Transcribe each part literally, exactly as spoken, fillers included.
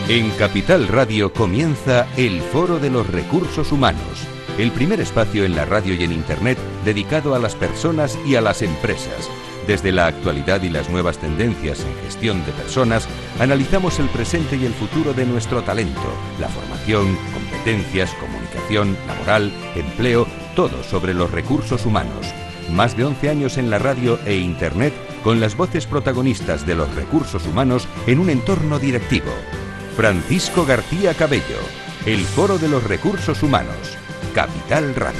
En Capital Radio comienza el Foro de los Recursos Humanos, el primer espacio en la radio y en Internet dedicado a las personas y a las empresas. Desde la actualidad y las nuevas tendencias en gestión de personas, analizamos el presente y el futuro de nuestro talento, la formación, competencias, comunicación, laboral, empleo, todo sobre los recursos humanos. Más de once años en la radio e Internet con las voces protagonistas de los recursos humanos en un entorno directivo. Francisco García Cabello, el Foro de los Recursos Humanos, Capital Radio.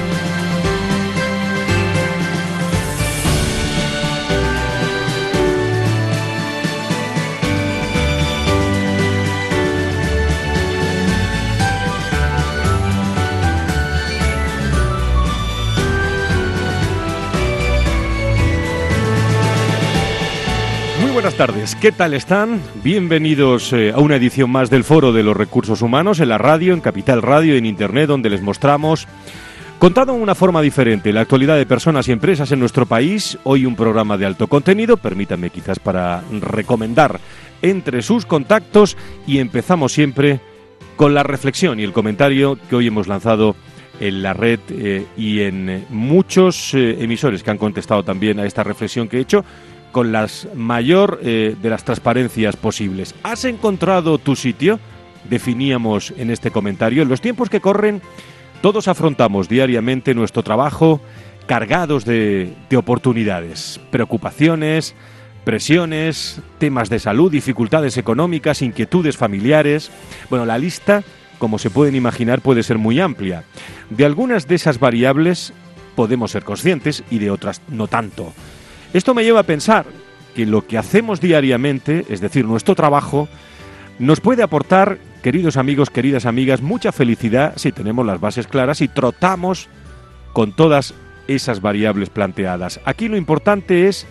Buenas tardes, ¿qué tal están? Bienvenidos eh, a una edición más del Foro de los Recursos Humanos en la radio, en Capital Radio, en Internet, donde les mostramos, contado de una forma diferente, la actualidad de personas y empresas en nuestro país. Hoy un programa de alto contenido, permítanme quizás para recomendar entre sus contactos, y empezamos siempre con la reflexión y el comentario que hoy hemos lanzado en la red eh, y en eh, muchos eh, emisores que han contestado también a esta reflexión que he hecho, con la mayor eh, de las transparencias posibles. ¿Has encontrado tu sitio? Definíamos en este comentario. En los tiempos que corren, todos afrontamos diariamente nuestro trabajo cargados de, de oportunidades, preocupaciones, presiones, temas de salud, dificultades económicas, inquietudes familiares. Bueno, la lista, como se pueden imaginar, puede ser muy amplia. De algunas de esas variables podemos ser conscientes y de otras no tanto. Esto me lleva a pensar que lo que hacemos diariamente, es decir, nuestro trabajo, nos puede aportar, queridos amigos, queridas amigas, mucha felicidad si tenemos las bases claras y trotamos con todas esas variables planteadas. Aquí lo importante es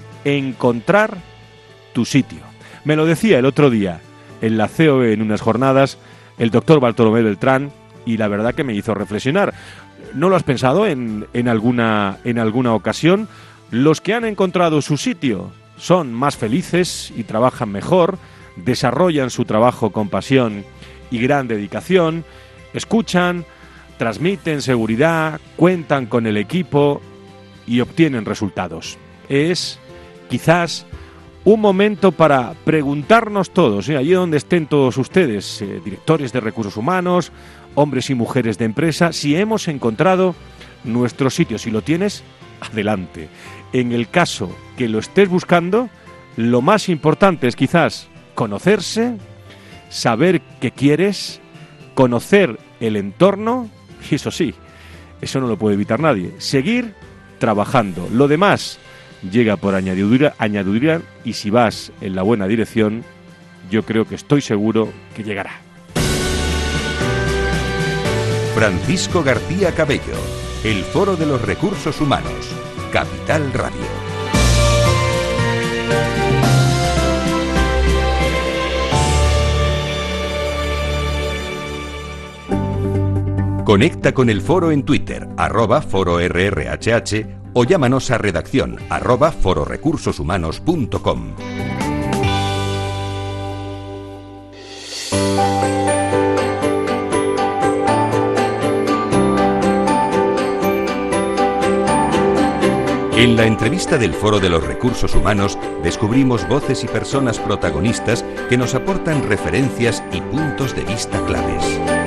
encontrar tu sitio. Me lo decía el otro día en la C O E en unas jornadas el doctor Bartolomé Beltrán, y la verdad que me hizo reflexionar. ¿No lo has pensado en, en, alguna, en alguna ocasión? Los que han encontrado su sitio son más felices y trabajan mejor, desarrollan su trabajo con pasión y gran dedicación, escuchan, transmiten seguridad, cuentan con el equipo y obtienen resultados. Es quizás un momento para preguntarnos todos, ¿eh? allí donde estén todos ustedes, eh, directores de recursos humanos, hombres y mujeres de empresa, si hemos encontrado nuestro sitio. Si lo tienes, adelante. En el caso que lo estés buscando, lo más importante es quizás conocerse, saber qué quieres, conocer el entorno, y eso sí, eso no lo puede evitar nadie, seguir trabajando. Lo demás llega por añadidura, añadidura, y si vas en la buena dirección, yo creo que estoy seguro que llegará. Francisco García Cabello, el Foro de los Recursos Humanos, Capital Radio. Conecta con el foro en Twitter, arroba foro R R H H, o llámanos a redacción, arroba fororecursoshumanos punto com. En la entrevista del Foro de los Recursos Humanos descubrimos voces y personas protagonistas que nos aportan referencias y puntos de vista claves.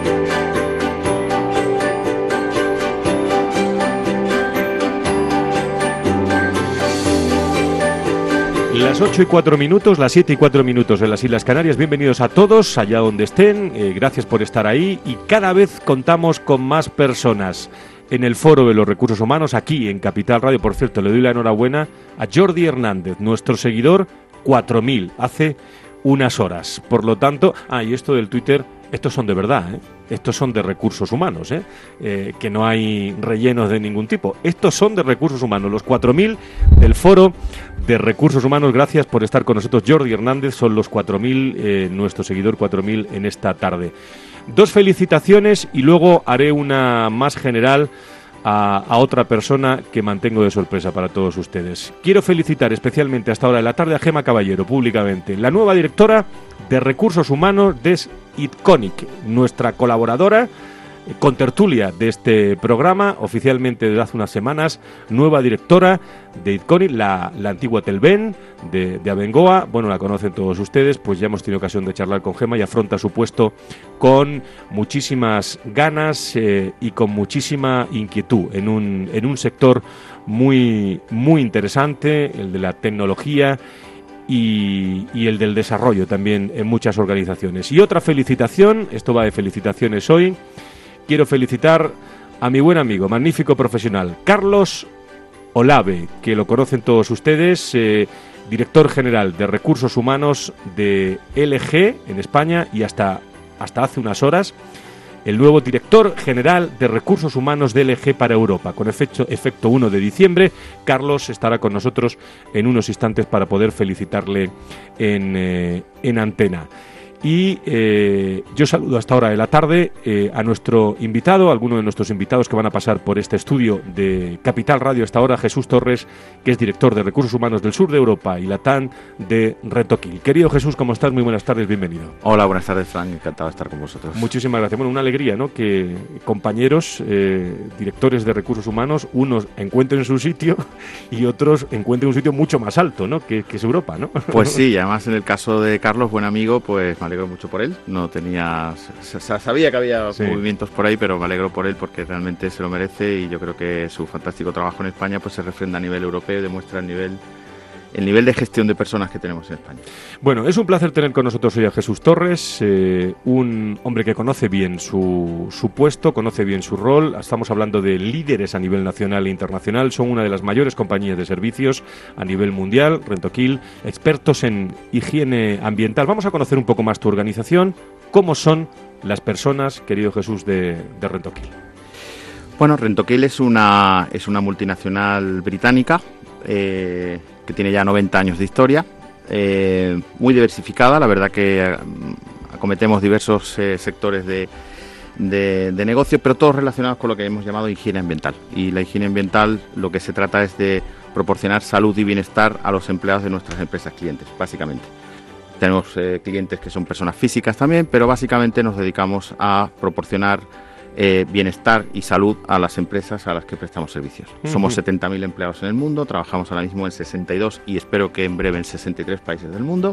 Las ocho y cuatro minutos, las siete y cuatro minutos en las Islas Canarias. Bienvenidos a todos, allá donde estén. Eh, gracias por estar ahí, y cada vez contamos con más personas en el Foro de los Recursos Humanos, aquí en Capital Radio. Por cierto, le doy la enhorabuena a Jordi Hernández, nuestro seguidor cuatro mil, hace unas horas. Por lo tanto, ah, y esto del Twitter, estos son de verdad, ¿eh? Estos son de recursos humanos, ¿eh? Eh, que no hay rellenos de ningún tipo. Estos son de recursos humanos, los cuatro mil del Foro de Recursos Humanos. Gracias por estar con nosotros, Jordi Hernández. Son los cuatro mil, eh, nuestro seguidor cuatro mil en esta tarde. Dos felicitaciones y luego haré una más general a, a otra persona que mantengo de sorpresa para todos ustedes. Quiero felicitar especialmente hasta ahora de la tarde a Gema Caballero, públicamente, la nueva directora de Recursos Humanos de Itconic, nuestra colaboradora con tertulia de este programa, oficialmente desde hace unas semanas, nueva directora de Itconic, la, la antigua Telben de, de Abengoa. Bueno, la conocen todos ustedes, pues ya hemos tenido ocasión de charlar con Gema y afronta su puesto con muchísimas ganas eh, y con muchísima inquietud en un, en un sector muy, muy interesante, el de la tecnología y, y el del desarrollo también en muchas organizaciones. Y otra felicitación, esto va de felicitaciones hoy. Quiero felicitar a mi buen amigo, magnífico profesional, Carlos Olave, que lo conocen todos ustedes, eh, director general de Recursos Humanos de L G en España y hasta, hasta hace unas horas, el nuevo director general de Recursos Humanos de L G para Europa. Con efecto, efecto uno de diciembre, Carlos estará con nosotros en unos instantes para poder felicitarle en, eh, en antena. Y eh, yo saludo hasta ahora de la tarde eh, a nuestro invitado, a alguno de nuestros invitados que van a pasar por este estudio de Capital Radio hasta ahora, Jesús Torres, que es director de Recursos Humanos del Sur de Europa y Latam de Rentokil. Querido Jesús, ¿cómo estás? Muy buenas tardes, bienvenido. Hola, buenas tardes, Frank, encantado de estar con vosotros. Muchísimas gracias. Bueno, una alegría, ¿no?, que compañeros, eh, directores de Recursos Humanos, unos encuentren su sitio y otros encuentren un sitio mucho más alto, ¿no?, que, que es Europa, ¿no? Pues sí, además en el caso de Carlos, buen amigo, pues me alegro mucho por él. No tenía, sabía que había sí. movimientos por ahí, pero me alegro por él porque realmente se lo merece y yo creo que su fantástico trabajo en España pues se refrenda a nivel europeo y demuestra el nivel el nivel de gestión de personas que tenemos en España. Bueno, es un placer tener con nosotros hoy a Jesús Torres, eh, un hombre que conoce bien su, su puesto, conoce bien su rol. Estamos hablando de líderes a nivel nacional e internacional, son una de las mayores compañías de servicios a nivel mundial, Rentokil, expertos en higiene ambiental. Vamos a conocer un poco más tu organización, cómo son las personas, querido Jesús, de, de Rentokil. Bueno, Rentokil es una, es una multinacional británica, eh, que tiene ya noventa años de historia, eh, muy diversificada, la verdad que acometemos diversos eh, sectores de, de, de negocio, pero todos relacionados con lo que hemos llamado higiene ambiental. Y la higiene ambiental lo que se trata es de proporcionar salud y bienestar a los empleados de nuestras empresas clientes, básicamente. Tenemos eh, clientes que son personas físicas también, pero básicamente nos dedicamos a proporcionar Eh, bienestar y salud a las empresas a las que prestamos servicios. Uh-huh. Somos setenta mil empleados en el mundo, trabajamos ahora mismo en sesenta y dos y espero que en breve en sesenta y tres países del mundo.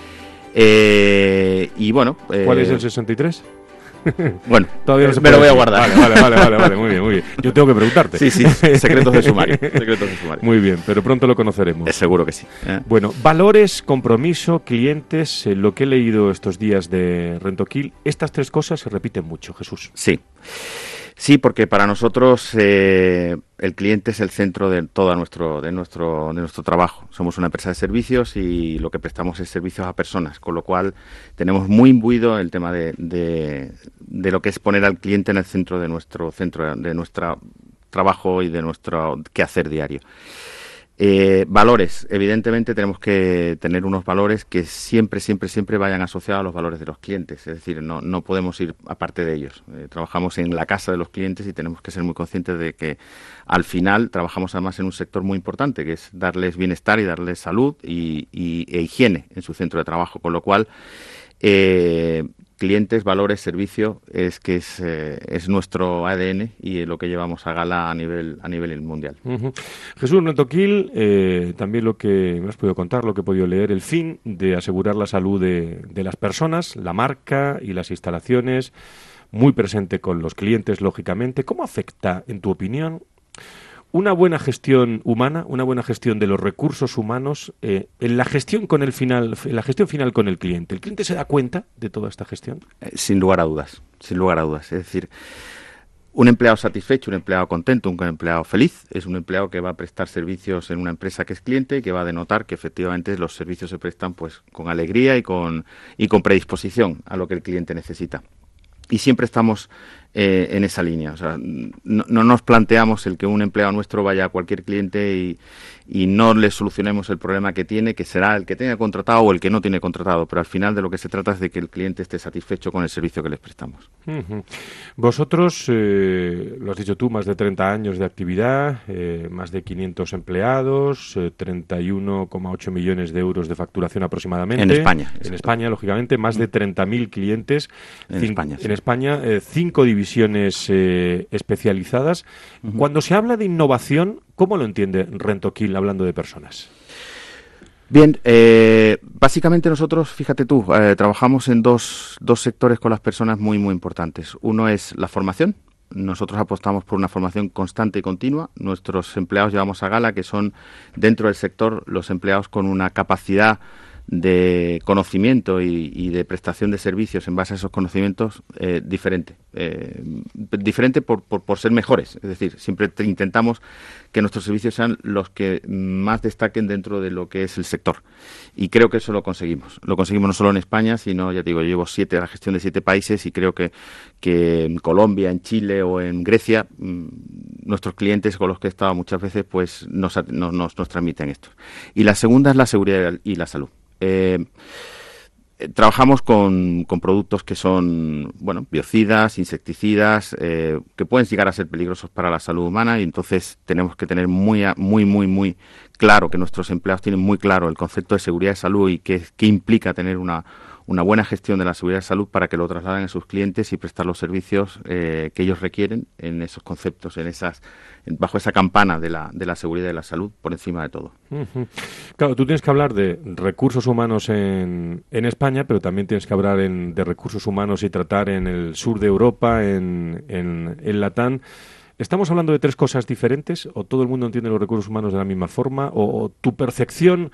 Eh, y bueno... Eh, ¿Cuál es el sesenta y tres? Bueno, todavía no se me lo voy decir. a guardar. Vale, vale, vale, vale, vale, muy bien, muy bien. Yo tengo que preguntarte. Sí, sí, secretos de sumario. Secretos de sumario. Muy bien, pero pronto lo conoceremos. Eh, seguro que sí. ¿eh? Bueno, valores, compromiso, clientes, eh, lo que he leído estos días de Rentokil, estas tres cosas se repiten mucho, Jesús. Sí. Sí, porque para nosotros eh, el cliente es el centro de todo nuestro, de nuestro, de nuestro trabajo. Somos una empresa de servicios y lo que prestamos es servicios a personas, con lo cual tenemos muy imbuido el tema de, de, de lo que es poner al cliente en el centro de nuestro centro de nuestro trabajo y de nuestro quehacer diario. Eh, valores, evidentemente tenemos que tener unos valores que siempre, siempre, siempre vayan asociados a los valores de los clientes, es decir, no, no podemos ir aparte de ellos. Eh, trabajamos en la casa de los clientes y tenemos que ser muy conscientes de que al final trabajamos además en un sector muy importante, que es darles bienestar y darles salud y, y, e higiene en su centro de trabajo, con lo cual eh, clientes, valores, servicio, es que es, eh, es nuestro A D N y lo que llevamos a gala a nivel a nivel mundial. Uh-huh. Jesús, Rentokil, eh, también lo que me has podido contar, lo que he podido leer, el fin de asegurar la salud de, de las personas, la marca y las instalaciones, muy presente con los clientes, lógicamente. ¿Cómo afecta, en tu opinión, una buena gestión humana, una buena gestión de los recursos humanos eh, en la gestión con el final, en la gestión final con el cliente? ¿El cliente se da cuenta de toda esta gestión? Eh, sin lugar a dudas, sin lugar a dudas. Es decir, un empleado satisfecho, un empleado contento, un empleado feliz, es un empleado que va a prestar servicios en una empresa que es cliente y que va a denotar que efectivamente los servicios se prestan pues con alegría y con y con predisposición a lo que el cliente necesita. Y siempre estamos eh, en esa línea. O sea, no, no nos planteamos el que un empleado nuestro vaya a cualquier cliente y, y no le solucionemos el problema que tiene, que será el que tenga contratado o el que no tiene contratado, pero al final de lo que se trata es de que el cliente esté satisfecho con el servicio que les prestamos. Uh-huh. Vosotros, eh, lo has dicho tú, más de treinta años de actividad, eh, más de quinientos empleados, eh, treinta y uno coma ocho millones de euros de facturación aproximadamente. En España. En España, lógicamente, más de treinta mil clientes. En cin- España, sí. En España, eh, cinco divisiones eh, especializadas. Uh-huh. Cuando se habla de innovación, ¿cómo lo entiende Rentokil hablando de personas? Bien, eh, básicamente nosotros, fíjate tú, eh, trabajamos en dos, dos sectores con las personas muy, muy importantes. Uno es la formación. Nosotros apostamos por una formación constante y continua. Nuestros empleados llevamos a gala que son, dentro del sector, los empleados con una capacidad de conocimiento y, y de prestación de servicios en base a esos conocimientos eh, diferente. Eh, diferente por, por, por ser mejores. Es decir, siempre te intentamos que nuestros servicios sean los que más destaquen dentro de lo que es el sector. Y creo que eso lo conseguimos. Lo conseguimos no solo en España, sino, ya te digo, yo llevo siete, la gestión de siete países y creo que, que en Colombia, en Chile o en Grecia, mmm, nuestros clientes con los que he estado muchas veces, pues nos, nos, nos, nos transmiten esto. Y la segunda es la seguridad y la salud. Eh, eh, trabajamos con, con productos que son, bueno, biocidas, insecticidas, eh, que pueden llegar a ser peligrosos para la salud humana y entonces tenemos que tener muy, muy, muy, muy claro que nuestros empleados tienen muy claro el concepto de seguridad y salud y qué, qué implica tener una, una buena gestión de la seguridad y salud para que lo trasladen a sus clientes y prestar los servicios eh, que ellos requieren en esos conceptos, en esas bajo esa campana de la, de la seguridad y la salud por encima de todo. Uh-huh. Claro, tú tienes que hablar de recursos humanos en, en España, pero también tienes que hablar en, de recursos humanos y tratar en el sur de Europa, en, en, en Latam. ¿Estamos hablando de tres cosas diferentes? ¿O todo el mundo entiende los recursos humanos de la misma forma? ¿O, o tu percepción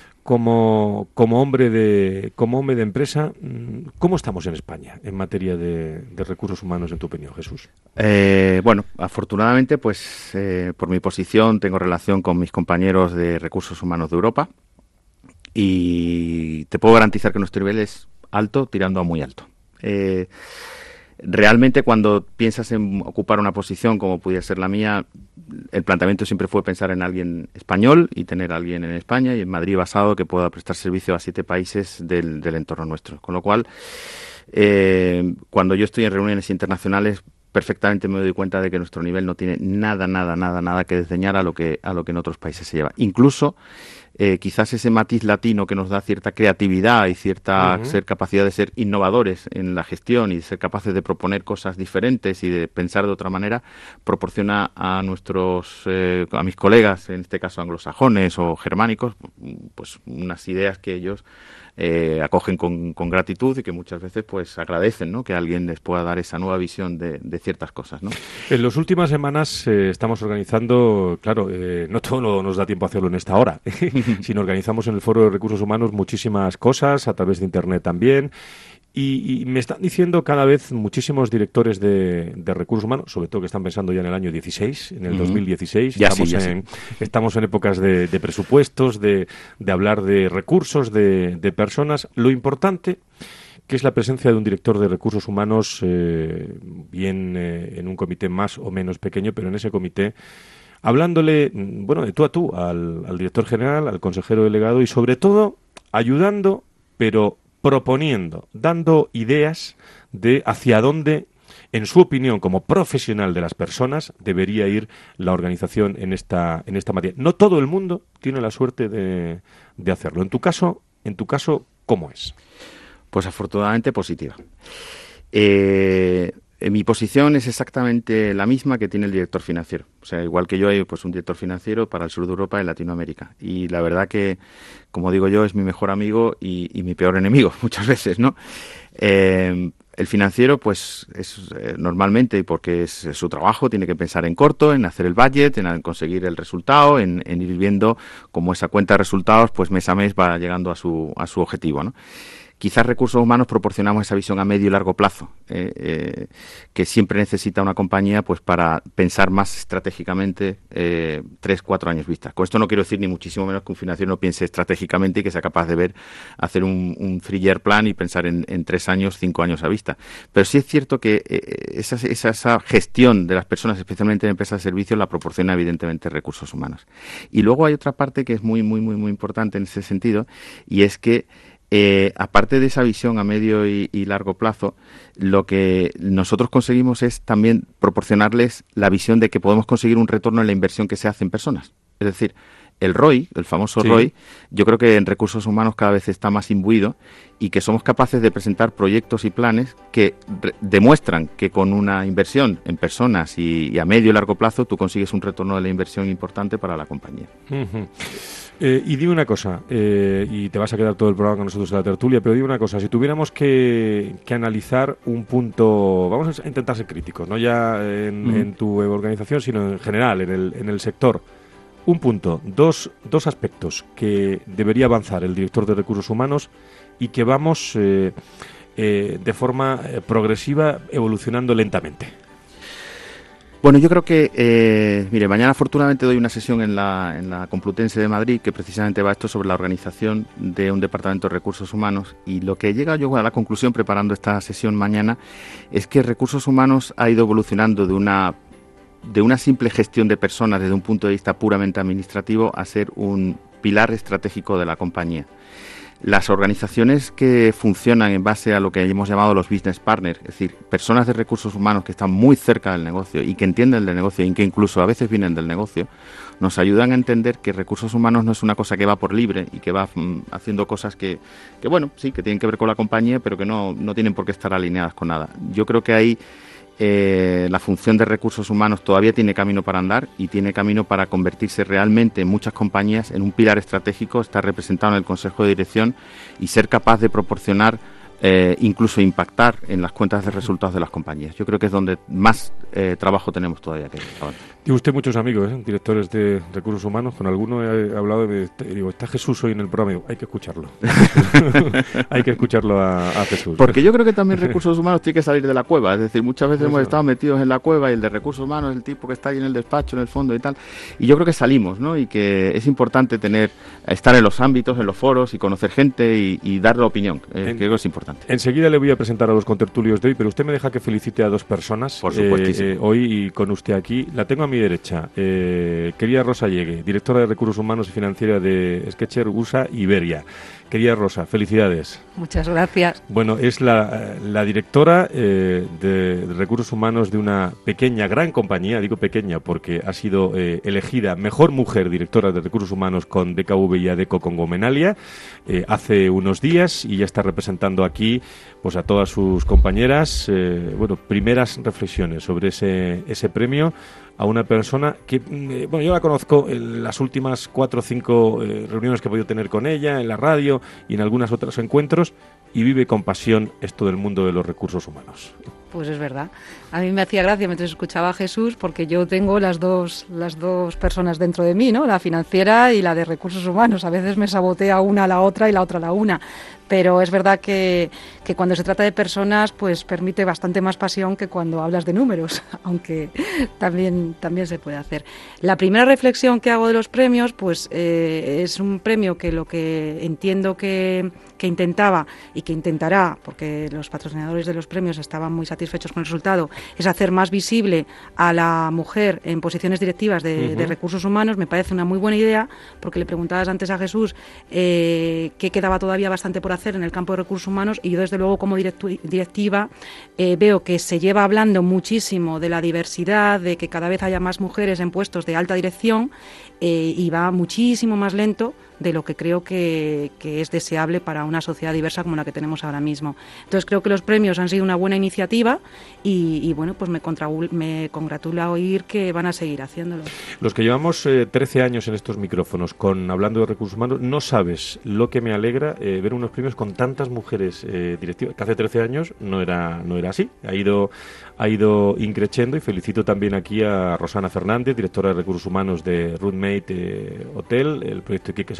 como, como hombre de como hombre de empresa, cómo estamos en España en materia de, de recursos humanos, en tu opinión, Jesús? Eh, bueno, afortunadamente, pues eh, por mi posición tengo relación con mis compañeros de recursos humanos de Europa y te puedo garantizar que nuestro nivel es alto, tirando a muy alto. Eh, Realmente cuando piensas en ocupar una posición como pudiera ser la mía, el planteamiento siempre fue pensar en alguien español y tener a alguien en España y en Madrid basado que pueda prestar servicio a siete países del, del entorno nuestro. Con lo cual, eh, cuando yo estoy en reuniones internacionales, perfectamente me doy cuenta de que nuestro nivel no tiene nada, nada, nada, nada que desdeñar a lo que, a lo que en otros países se lleva. Incluso Eh, quizás ese matiz latino que nos da cierta creatividad y cierta uh-huh. ser capacidad de ser innovadores en la gestión y de ser capaces de proponer cosas diferentes y de pensar de otra manera, proporciona a nuestros, eh, a mis colegas, en este caso anglosajones o germánicos, pues unas ideas que ellos eh, acogen con, con gratitud y que muchas veces pues agradecen, ¿no?, que alguien les pueda dar esa nueva visión de, de ciertas cosas, ¿no? En las últimas semanas eh, estamos organizando, claro, eh, no todo nos da tiempo a hacerlo en esta hora, sino organizamos en el Foro de Recursos Humanos muchísimas cosas, a través de Internet también. Y, y me están diciendo cada vez muchísimos directores de, de recursos humanos, sobre todo que están pensando ya en el año dieciséis, en el uh-huh. dos mil dieciséis. Ya estamos, sí, ya en, sí. estamos en épocas de, de presupuestos, de, de hablar de recursos, de, de personas. Lo importante que es la presencia de un director de recursos humanos, eh, bien eh, en un comité más o menos pequeño, pero en ese comité, hablándole, bueno, de tú a tú, al, al director general, al consejero delegado y sobre todo ayudando, pero proponiendo, dando ideas de hacia dónde, en su opinión, como profesional de las personas, debería ir la organización en esta en esta materia. No todo el mundo tiene la suerte de, de hacerlo. En tu caso, en tu caso, ¿cómo es? Pues afortunadamente positiva. Eh, mi posición es exactamente la misma que tiene el director financiero. O sea, igual que yo hay pues un director financiero para el sur de Europa y Latinoamérica. Y la verdad que, como digo yo, es mi mejor amigo y, y mi peor enemigo muchas veces, ¿no? Eh, el financiero, pues, es eh, normalmente, porque es, es su trabajo, tiene que pensar en corto, en hacer el budget, en, en conseguir el resultado, en, en ir viendo cómo esa cuenta de resultados, pues mes a mes va llegando a su a su objetivo, ¿no? Quizás recursos humanos proporcionamos esa visión a medio y largo plazo, eh, eh, que siempre necesita una compañía pues para pensar más estratégicamente eh, tres, cuatro años vista. Con esto no quiero decir ni muchísimo menos que un financiero no piense estratégicamente y que sea capaz de ver, hacer un, un three-year plan y pensar en, en tres años, cinco años a vista. Pero sí es cierto que eh, esa, esa, esa gestión de las personas, especialmente en empresas de servicios, la proporciona evidentemente recursos humanos. Y luego hay otra parte que es muy, muy, muy, muy importante en ese sentido, y es que Eh, aparte de esa visión a medio y, y largo plazo, lo que nosotros conseguimos es también proporcionarles la visión de que podemos conseguir un retorno en la inversión que se hace en personas. Es decir, el R O I, el famoso sí. R O I, yo creo que en recursos humanos cada vez está más imbuido y que somos capaces de presentar proyectos y planes que re- demuestran que con una inversión en personas y, y a medio y largo plazo tú consigues un retorno de la inversión importante para la compañía. Uh-huh. Eh, y dime una cosa, eh, y te vas a quedar todo el programa con nosotros en la tertulia, pero dime una cosa, si tuviéramos que, que analizar un punto, vamos a intentar ser críticos, no ya en, mm. en tu organización, sino en general, en el, en el sector, un punto, dos, dos aspectos que debería avanzar el director de recursos humanos y que vamos eh, eh, de forma eh, progresiva evolucionando lentamente. Bueno, yo creo que, eh, mire, mañana afortunadamente doy una sesión en la, en la Complutense de Madrid que precisamente va esto sobre la organización de un departamento de recursos humanos, y lo que llega yo a la conclusión preparando esta sesión mañana es que recursos humanos ha ido evolucionando de una de una simple gestión de personas desde un punto de vista puramente administrativo a ser un pilar estratégico de la compañía. Las organizaciones que funcionan en base a lo que hemos llamado los business partners, es decir, personas de recursos humanos que están muy cerca del negocio y que entienden del negocio y que incluso a veces vienen del negocio, nos ayudan a entender que recursos humanos no es una cosa que va por libre y que va mm, haciendo cosas que, que, bueno, sí, que tienen que ver con la compañía, pero que no, no tienen por qué estar alineadas con nada. Yo creo que ahí Eh, la función de recursos humanos todavía tiene camino para andar y tiene camino para convertirse realmente en muchas compañías en un pilar estratégico, estar representado en el Consejo de Dirección y ser capaz de proporcionar, eh, incluso impactar en las cuentas de resultados de las compañías. Yo creo que es donde más eh, trabajo tenemos todavía que avanzar. Tiene usted muchos amigos, ¿eh? Directores de recursos humanos. Con alguno he hablado de, digo, está Jesús hoy en el programa. Digo, hay que escucharlo. Hay que escucharlo a, a Jesús. Porque yo creo que también recursos humanos tiene que salir de la cueva. Es decir, muchas veces Eso. hemos estado metidos en la cueva y el de recursos humanos es el tipo que está ahí en el despacho, en el fondo y tal. Y yo creo que salimos, ¿no? Y que es importante tener, estar en los ámbitos, en los foros y conocer gente y, y dar la opinión. Eh, en, creo que es importante. Enseguida le voy a presentar a los contertulios de hoy, pero usted me deja que felicite a dos personas. Por supuestísimo. Eh, eh, hoy y con usted aquí. La tengo a mi derecha, eh, querida Rosa Llegue, directora de Recursos Humanos y Financiera de Sketcher U S A Iberia. Querida Rosa, felicidades. Muchas gracias. Bueno, es la, la directora eh, de Recursos Humanos de una pequeña, gran compañía, digo pequeña porque ha sido eh, elegida mejor mujer directora de Recursos Humanos con D K V y ADECO con Gomenalia eh, hace unos días, y ya está representando aquí pues a todas sus compañeras. Eh, bueno, primeras reflexiones sobre ese, ese premio a una persona que, eh, bueno, yo la conozco en las últimas cuatro o cinco eh, reuniones que he podido tener con ella, en la radio y en algunos otros encuentros, y vive con pasión esto del mundo de los recursos humanos. Pues es verdad. A mí me hacía gracia mientras escuchaba a Jesús, porque yo tengo las dos las dos personas dentro de mí, ¿no? La financiera y la de recursos humanos. A veces me sabotea una a la otra y la otra a la una. Pero es verdad que, que cuando se trata de personas, pues permite bastante más pasión que cuando hablas de números, aunque también, también se puede hacer. La primera reflexión que hago de los premios, pues eh, es un premio que lo que entiendo que, que intentaba y que intentará, porque los patrocinadores de los premios estaban muy satisfechos con el resultado, es hacer más visible a la mujer en posiciones directivas de, uh-huh. de recursos humanos. Me parece una muy buena idea, porque le preguntabas antes a Jesús eh, qué quedaba todavía bastante por hacer en el campo de recursos humanos, y yo desde luego como directu- directiva eh, veo que se lleva hablando muchísimo de la diversidad, de que cada vez haya más mujeres en puestos de alta dirección, eh, y va muchísimo más lento de lo que creo que, que es deseable para una sociedad diversa como la que tenemos ahora mismo. Entonces creo que los premios han sido una buena iniciativa y, y bueno, pues me, contra, me congratula oír que van a seguir haciéndolo. Los que llevamos eh, trece años en estos micrófonos con hablando de recursos humanos, no sabes lo que me alegra eh, ver unos premios con tantas mujeres eh, directivas, que hace trece años no era no era así. Ha ido ha ido increciendo, y felicito también aquí a Rosana Fernández, directora de Recursos Humanos de Roommate eh, Hotel, el proyecto Quique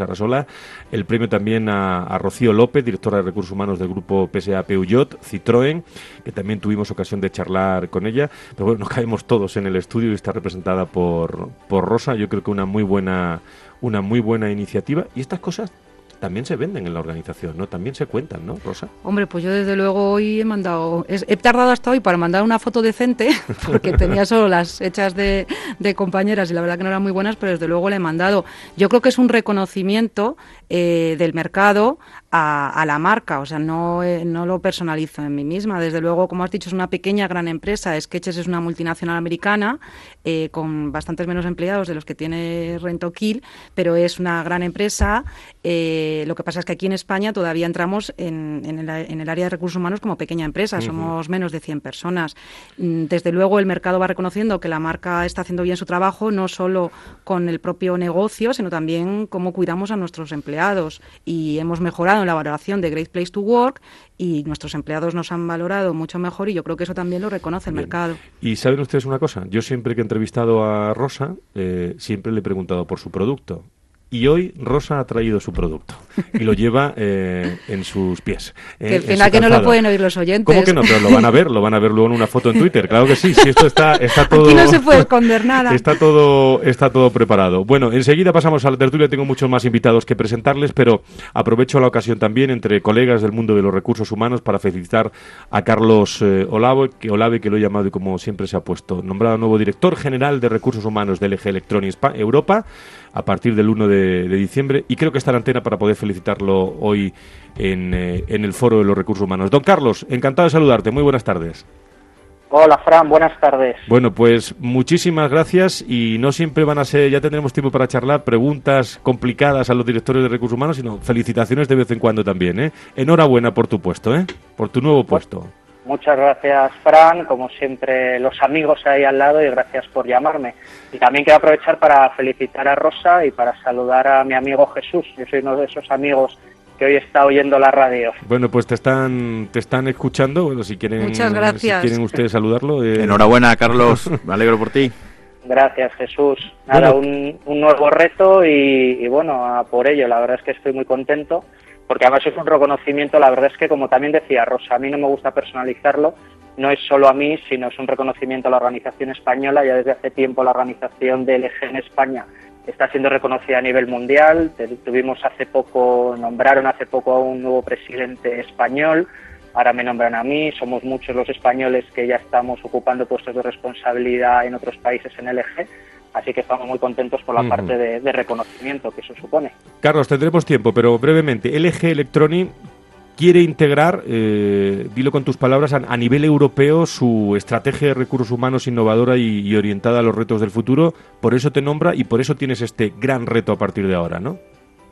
Sarasola, el premio también a, a Rocío López, directora de Recursos Humanos del grupo P S A Peugeot, Citroën, que también tuvimos ocasión de charlar con ella, pero bueno, nos caemos todos en el estudio y está representada por, por Rosa. Yo creo que una muy buena, una muy buena iniciativa, y estas cosas también se venden en la organización, ¿no? También se cuentan, ¿no, Rosa? Hombre, pues yo desde luego hoy he mandado, es, he tardado hasta hoy para mandar una foto decente, porque tenía solo las hechas de, de compañeras y la verdad que no eran muy buenas, pero desde luego la he mandado. Yo creo que es un reconocimiento eh, del mercado a, a la marca, o sea, no, eh, no lo personalizo en mí misma. Desde luego, como has dicho, es una pequeña gran empresa. Sketches es una multinacional americana eh, con bastantes menos empleados de los que tiene Rentokil, pero es una gran empresa. Eh, lo que pasa es que aquí en España todavía entramos en, en, el, en el área de recursos humanos como pequeña empresa, uh-huh. Somos menos de cien personas. Desde luego el mercado va reconociendo que la marca está haciendo bien su trabajo, no solo con el propio negocio, sino también cómo cuidamos a nuestros empleados, y hemos mejorado en la valoración de Great Place to Work y nuestros empleados nos han valorado mucho mejor, y yo creo que eso también lo reconoce el bien. mercado. Y ¿saben ustedes una cosa? Yo siempre que he entrevistado a Rosa, eh, siempre le he preguntado por su producto. Y hoy Rosa ha traído su producto y lo lleva eh, en sus pies. Eh, que al final que no lo pueden oír los oyentes. ¿Cómo que no? Pero lo van a ver, lo van a ver luego en una foto en Twitter. Claro que sí, sí, esto está, está todo... Aquí no se puede esconder nada. Está todo, está todo preparado. Bueno, enseguida pasamos a la tertulia, tengo muchos más invitados que presentarles, pero aprovecho la ocasión también entre colegas del mundo de los recursos humanos para felicitar a Carlos eh, Olave, que, Olave, que lo he llamado y como siempre se ha puesto, nombrado nuevo director general de recursos humanos del L G Electronics Europa, a partir del uno de, de diciembre, y creo que está en antena para poder felicitarlo hoy en, eh, en el Foro de los Recursos Humanos. Don Carlos, encantado de saludarte, muy buenas tardes. Hola, Fran, buenas tardes. Bueno, pues muchísimas gracias, y no siempre van a ser, ya tendremos tiempo para charlar, preguntas complicadas a los directores de recursos humanos, sino felicitaciones de vez en cuando también, ¿eh? Enhorabuena por tu puesto, ¿eh? Por tu nuevo puesto. Muchas gracias, Fran, como siempre los amigos ahí al lado, y gracias por llamarme. Y también quiero aprovechar para felicitar a Rosa y para saludar a mi amigo Jesús. Yo soy uno de esos amigos que hoy está oyendo la radio. Bueno, pues te están te están escuchando. Bueno, si quieren, Muchas gracias. Si quieren ustedes saludarlo. Eh... Enhorabuena, Carlos. Me alegro por ti. Gracias, Jesús. Nada, bueno. un, un nuevo reto y, y bueno, a por ello. La verdad es que estoy muy contento, porque además es un reconocimiento. La verdad es que, como también decía Rosa, a mí no me gusta personalizarlo. No es solo a mí, sino es un reconocimiento a la organización española. Ya desde hace tiempo la organización de L G en España está siendo reconocida a nivel mundial. Tuvimos hace poco, nombraron hace poco a un nuevo presidente español. Ahora me nombran a mí. Somos muchos los españoles que ya estamos ocupando puestos de responsabilidad en otros países en L G. Así que estamos muy contentos por la uh-huh. parte de, de reconocimiento que eso supone. Carlos, tendremos tiempo, pero brevemente, L G Electronics quiere integrar, eh, dilo con tus palabras, a, a nivel europeo su estrategia de recursos humanos innovadora y, y orientada a los retos del futuro. Por eso te nombra y por eso tienes este gran reto a partir de ahora, ¿no?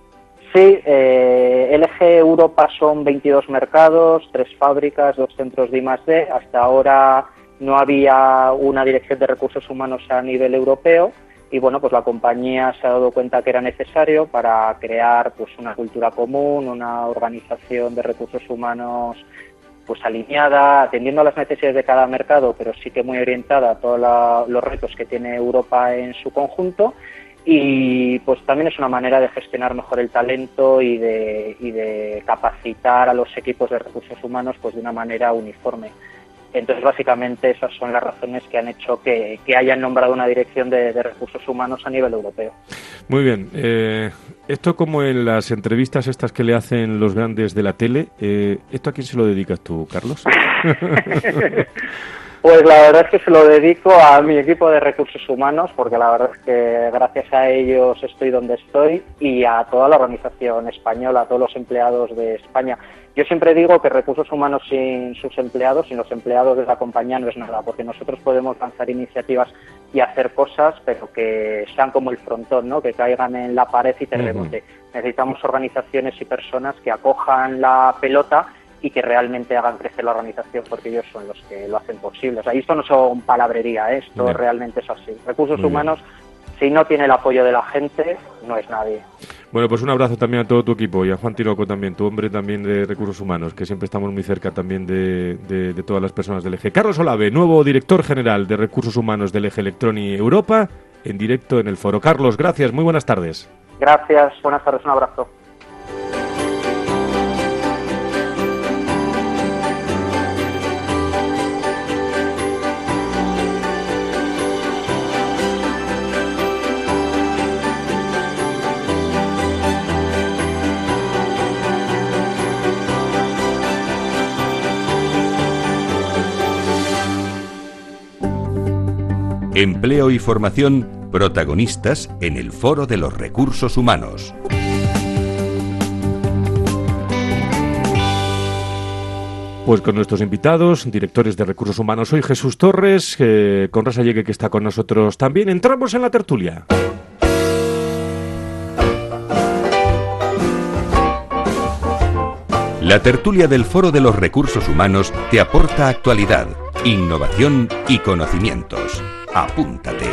Sí, eh, L G Europa son veintidós mercados, tres fábricas, dos centros de I más D. Hasta ahora no había una dirección de recursos humanos a nivel europeo. Y bueno, pues la compañía se ha dado cuenta que era necesario para crear pues una cultura común, una organización de recursos humanos pues alineada, atendiendo a las necesidades de cada mercado, pero sí que muy orientada a todos la, los retos que tiene Europa en su conjunto. Y pues también es una manera de gestionar mejor el talento y de, y de capacitar a los equipos de recursos humanos pues de una manera uniforme. Entonces, básicamente, esas son las razones que han hecho que, que hayan nombrado una dirección de, de recursos humanos a nivel europeo. Muy bien. Eh, esto, como en las entrevistas estas que le hacen los grandes de la tele, eh, ¿esto a quién se lo dedicas tú, Carlos? Pues la verdad es que se lo dedico a mi equipo de recursos humanos, porque la verdad es que gracias a ellos estoy donde estoy, y a toda la organización española, a todos los empleados de España. Yo siempre digo que recursos humanos sin sus empleados, sin los empleados de la compañía, no es nada, porque nosotros podemos lanzar iniciativas y hacer cosas, pero que sean como el frontón, ¿no? Que caigan en la pared y te rebote. Uh-huh. Necesitamos organizaciones y personas que acojan la pelota y que realmente hagan crecer la organización, porque ellos son los que lo hacen posible. O sea, esto no son palabrería, ¿eh? Esto bien. Realmente es así. Recursos Muy humanos, bien. Si no tiene el apoyo de la gente, no es nadie. Bueno, pues un abrazo también a todo tu equipo y a Juan Tinoco también, tu hombre también de recursos humanos, que siempre estamos muy cerca también de, de, de todas las personas del E G. Carlos Olave, nuevo director general de recursos humanos del L G Electronics Europa, en directo en el foro. Carlos, gracias, muy buenas tardes. Gracias, buenas tardes, un abrazo. Empleo y formación, protagonistas en el Foro de los Recursos Humanos. Pues con nuestros invitados, directores de Recursos Humanos, hoy Jesús Torres, eh, con Rosa Llegue, que está con nosotros también. Entramos en la tertulia. La tertulia del Foro de los Recursos Humanos te aporta actualidad, innovación y conocimientos. Apúntate.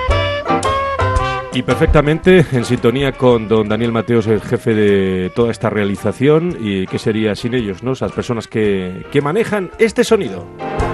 Y perfectamente en sintonía con don Daniel Mateos, el jefe de toda esta realización, y qué sería sin ellos, ¿no? Esas personas que, que manejan este sonido.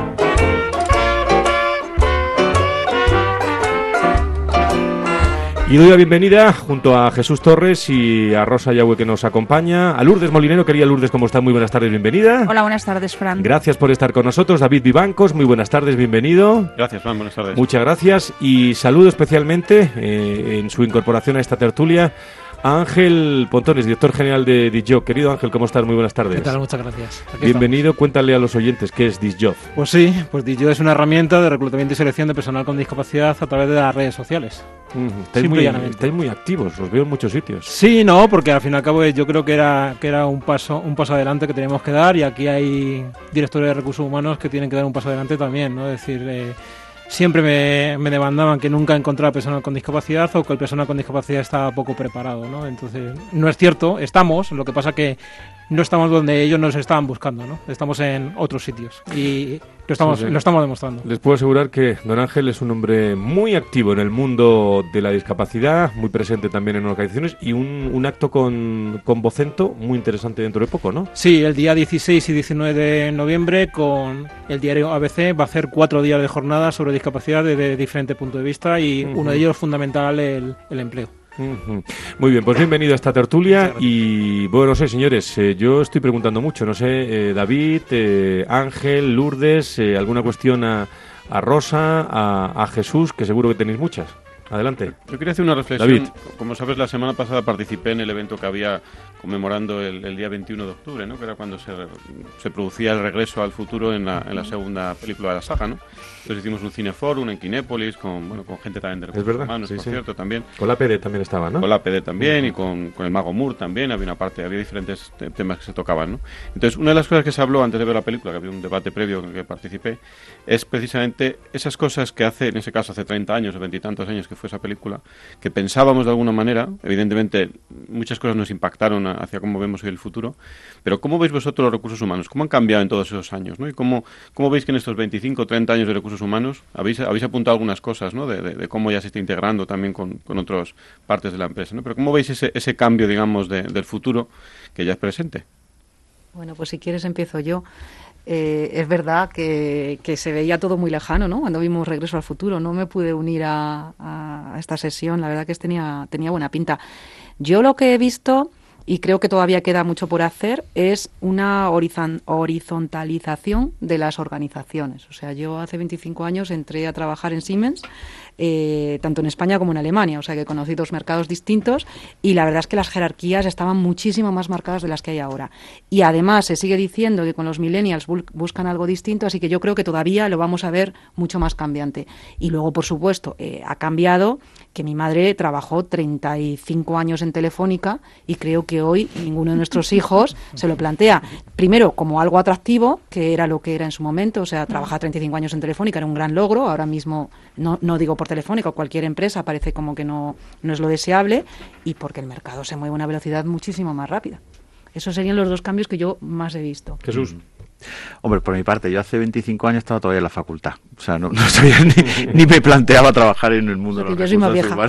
Y doy la bienvenida junto a Jesús Torres y a Rosa Yagüe, que nos acompaña, a Lourdes Molinero. Querida Lourdes, ¿cómo está? Muy buenas tardes, bienvenida. Hola, buenas tardes, Fran. Gracias por estar con nosotros. David Vivancos, muy buenas tardes, bienvenido. Gracias, Fran, buenas tardes. Muchas gracias y saludo especialmente eh, en su incorporación a esta tertulia a Ángel Pontones, director general de DISJOB. Querido Ángel, ¿cómo estás? Muy buenas tardes. ¿Qué tal? Muchas gracias. Aquí Bienvenido. estamos. Cuéntale a los oyentes qué es DISJOB. Pues sí, pues DISJOB es una herramienta de reclutamiento y selección de personal con discapacidad a través de las redes sociales. Uh, estáis, muy, estáis muy activos, os veo en muchos sitios. Sí, no, porque al fin y al cabo yo creo que era que era un paso un paso adelante que teníamos que dar, y aquí hay directores de recursos humanos que tienen que dar un paso adelante también, ¿no? Es decir, eh, siempre me, me demandaban que nunca encontraba personal con discapacidad o que el personal con discapacidad estaba poco preparado, ¿no? Entonces, no es cierto, estamos, lo que pasa que no estamos donde ellos nos estaban buscando, ¿no? Estamos en otros sitios y lo estamos, sí, sí. lo estamos demostrando. Les puedo asegurar que don Ángel es un hombre muy activo en el mundo de la discapacidad, muy presente también en organizaciones, y un, un acto con, con Vocento muy interesante dentro de poco, ¿no? Sí, el día dieciséis y diecinueve de noviembre con el diario A B C va a hacer cuatro días de jornada sobre discapacidad desde diferentes puntos de vista, y uh-huh. uno de ellos fundamental, el, el empleo. Uh-huh. Muy bien, pues bienvenido a esta tertulia. Y bueno, no sé, señores, eh, yo estoy preguntando mucho, no sé, eh, David, eh, Ángel, Lourdes, eh, alguna cuestión a, a Rosa, a, a Jesús, que seguro que tenéis muchas. Adelante. Yo quería hacer una reflexión. David. Como sabes, la semana pasada participé en el evento que había conmemorando el, el día veintiuno de octubre, ¿no? Que era cuando se, se producía el regreso al futuro en la, en la segunda película de la saga, ¿no? Entonces hicimos un cineforum en Kinépolis con, bueno, con gente también de recursos humanos, sí, por sí. cierto, también. Con la P D también estaba, ¿no? Con la P D también, uh-huh. y con, con el Mago Moore también, había una parte, había diferentes te- temas que se tocaban, ¿no? Entonces, una de las cosas que se habló antes de ver la película, que había un debate previo en el que participé, es precisamente esas cosas que hace, en ese caso hace treinta años o veintitantos años que fue esa película, que pensábamos de alguna manera, evidentemente muchas cosas nos impactaron hacia cómo vemos hoy el futuro, pero ¿cómo veis vosotros los recursos humanos? ¿Cómo han cambiado en todos esos años, ¿no? Y cómo, cómo veis que en estos veinticinco o treinta años de recursos humanos habéis, habéis apuntado algunas cosas, ¿no? De, de, de cómo ya se está integrando también con, con otras partes de la empresa, ¿no? Pero ¿cómo veis ese, ese cambio, digamos, de, del futuro que ya es presente? Bueno, pues si quieres empiezo yo. Eh, es verdad que, que se veía todo muy lejano, ¿no? Cuando vimos Regreso al Futuro, no me pude unir a, a esta sesión, la verdad que tenía, tenía buena pinta. Yo lo que he visto, y creo que todavía queda mucho por hacer, es una horizon, horizontalización de las organizaciones. O sea, yo hace veinticinco años entré a trabajar en Siemens, eh, tanto en España como en Alemania, o sea que conocí dos mercados distintos, y la verdad es que las jerarquías estaban muchísimo más marcadas de las que hay ahora. Y además se sigue diciendo que con los millennials bu- buscan algo distinto, así que yo creo que todavía lo vamos a ver mucho más cambiante. Y luego, por supuesto, eh, ha cambiado que mi madre trabajó treinta y cinco años en Telefónica, y creo que hoy ninguno de nuestros hijos se lo plantea. Primero, como algo atractivo, que era lo que era en su momento, o sea, trabajar treinta y cinco años en Telefónica era un gran logro. Ahora mismo, no, no digo por Telefónica, o cualquier empresa, parece como que no, no es lo deseable, y porque el mercado se mueve a una velocidad muchísimo más rápida. Esos serían los dos cambios que yo más he visto. Jesús. Hombre, por mi parte, yo hace veinticinco años estaba todavía en la facultad. O sea, no, no sabía ni, ni me planteaba trabajar en el mundo de los yo soy más vieja.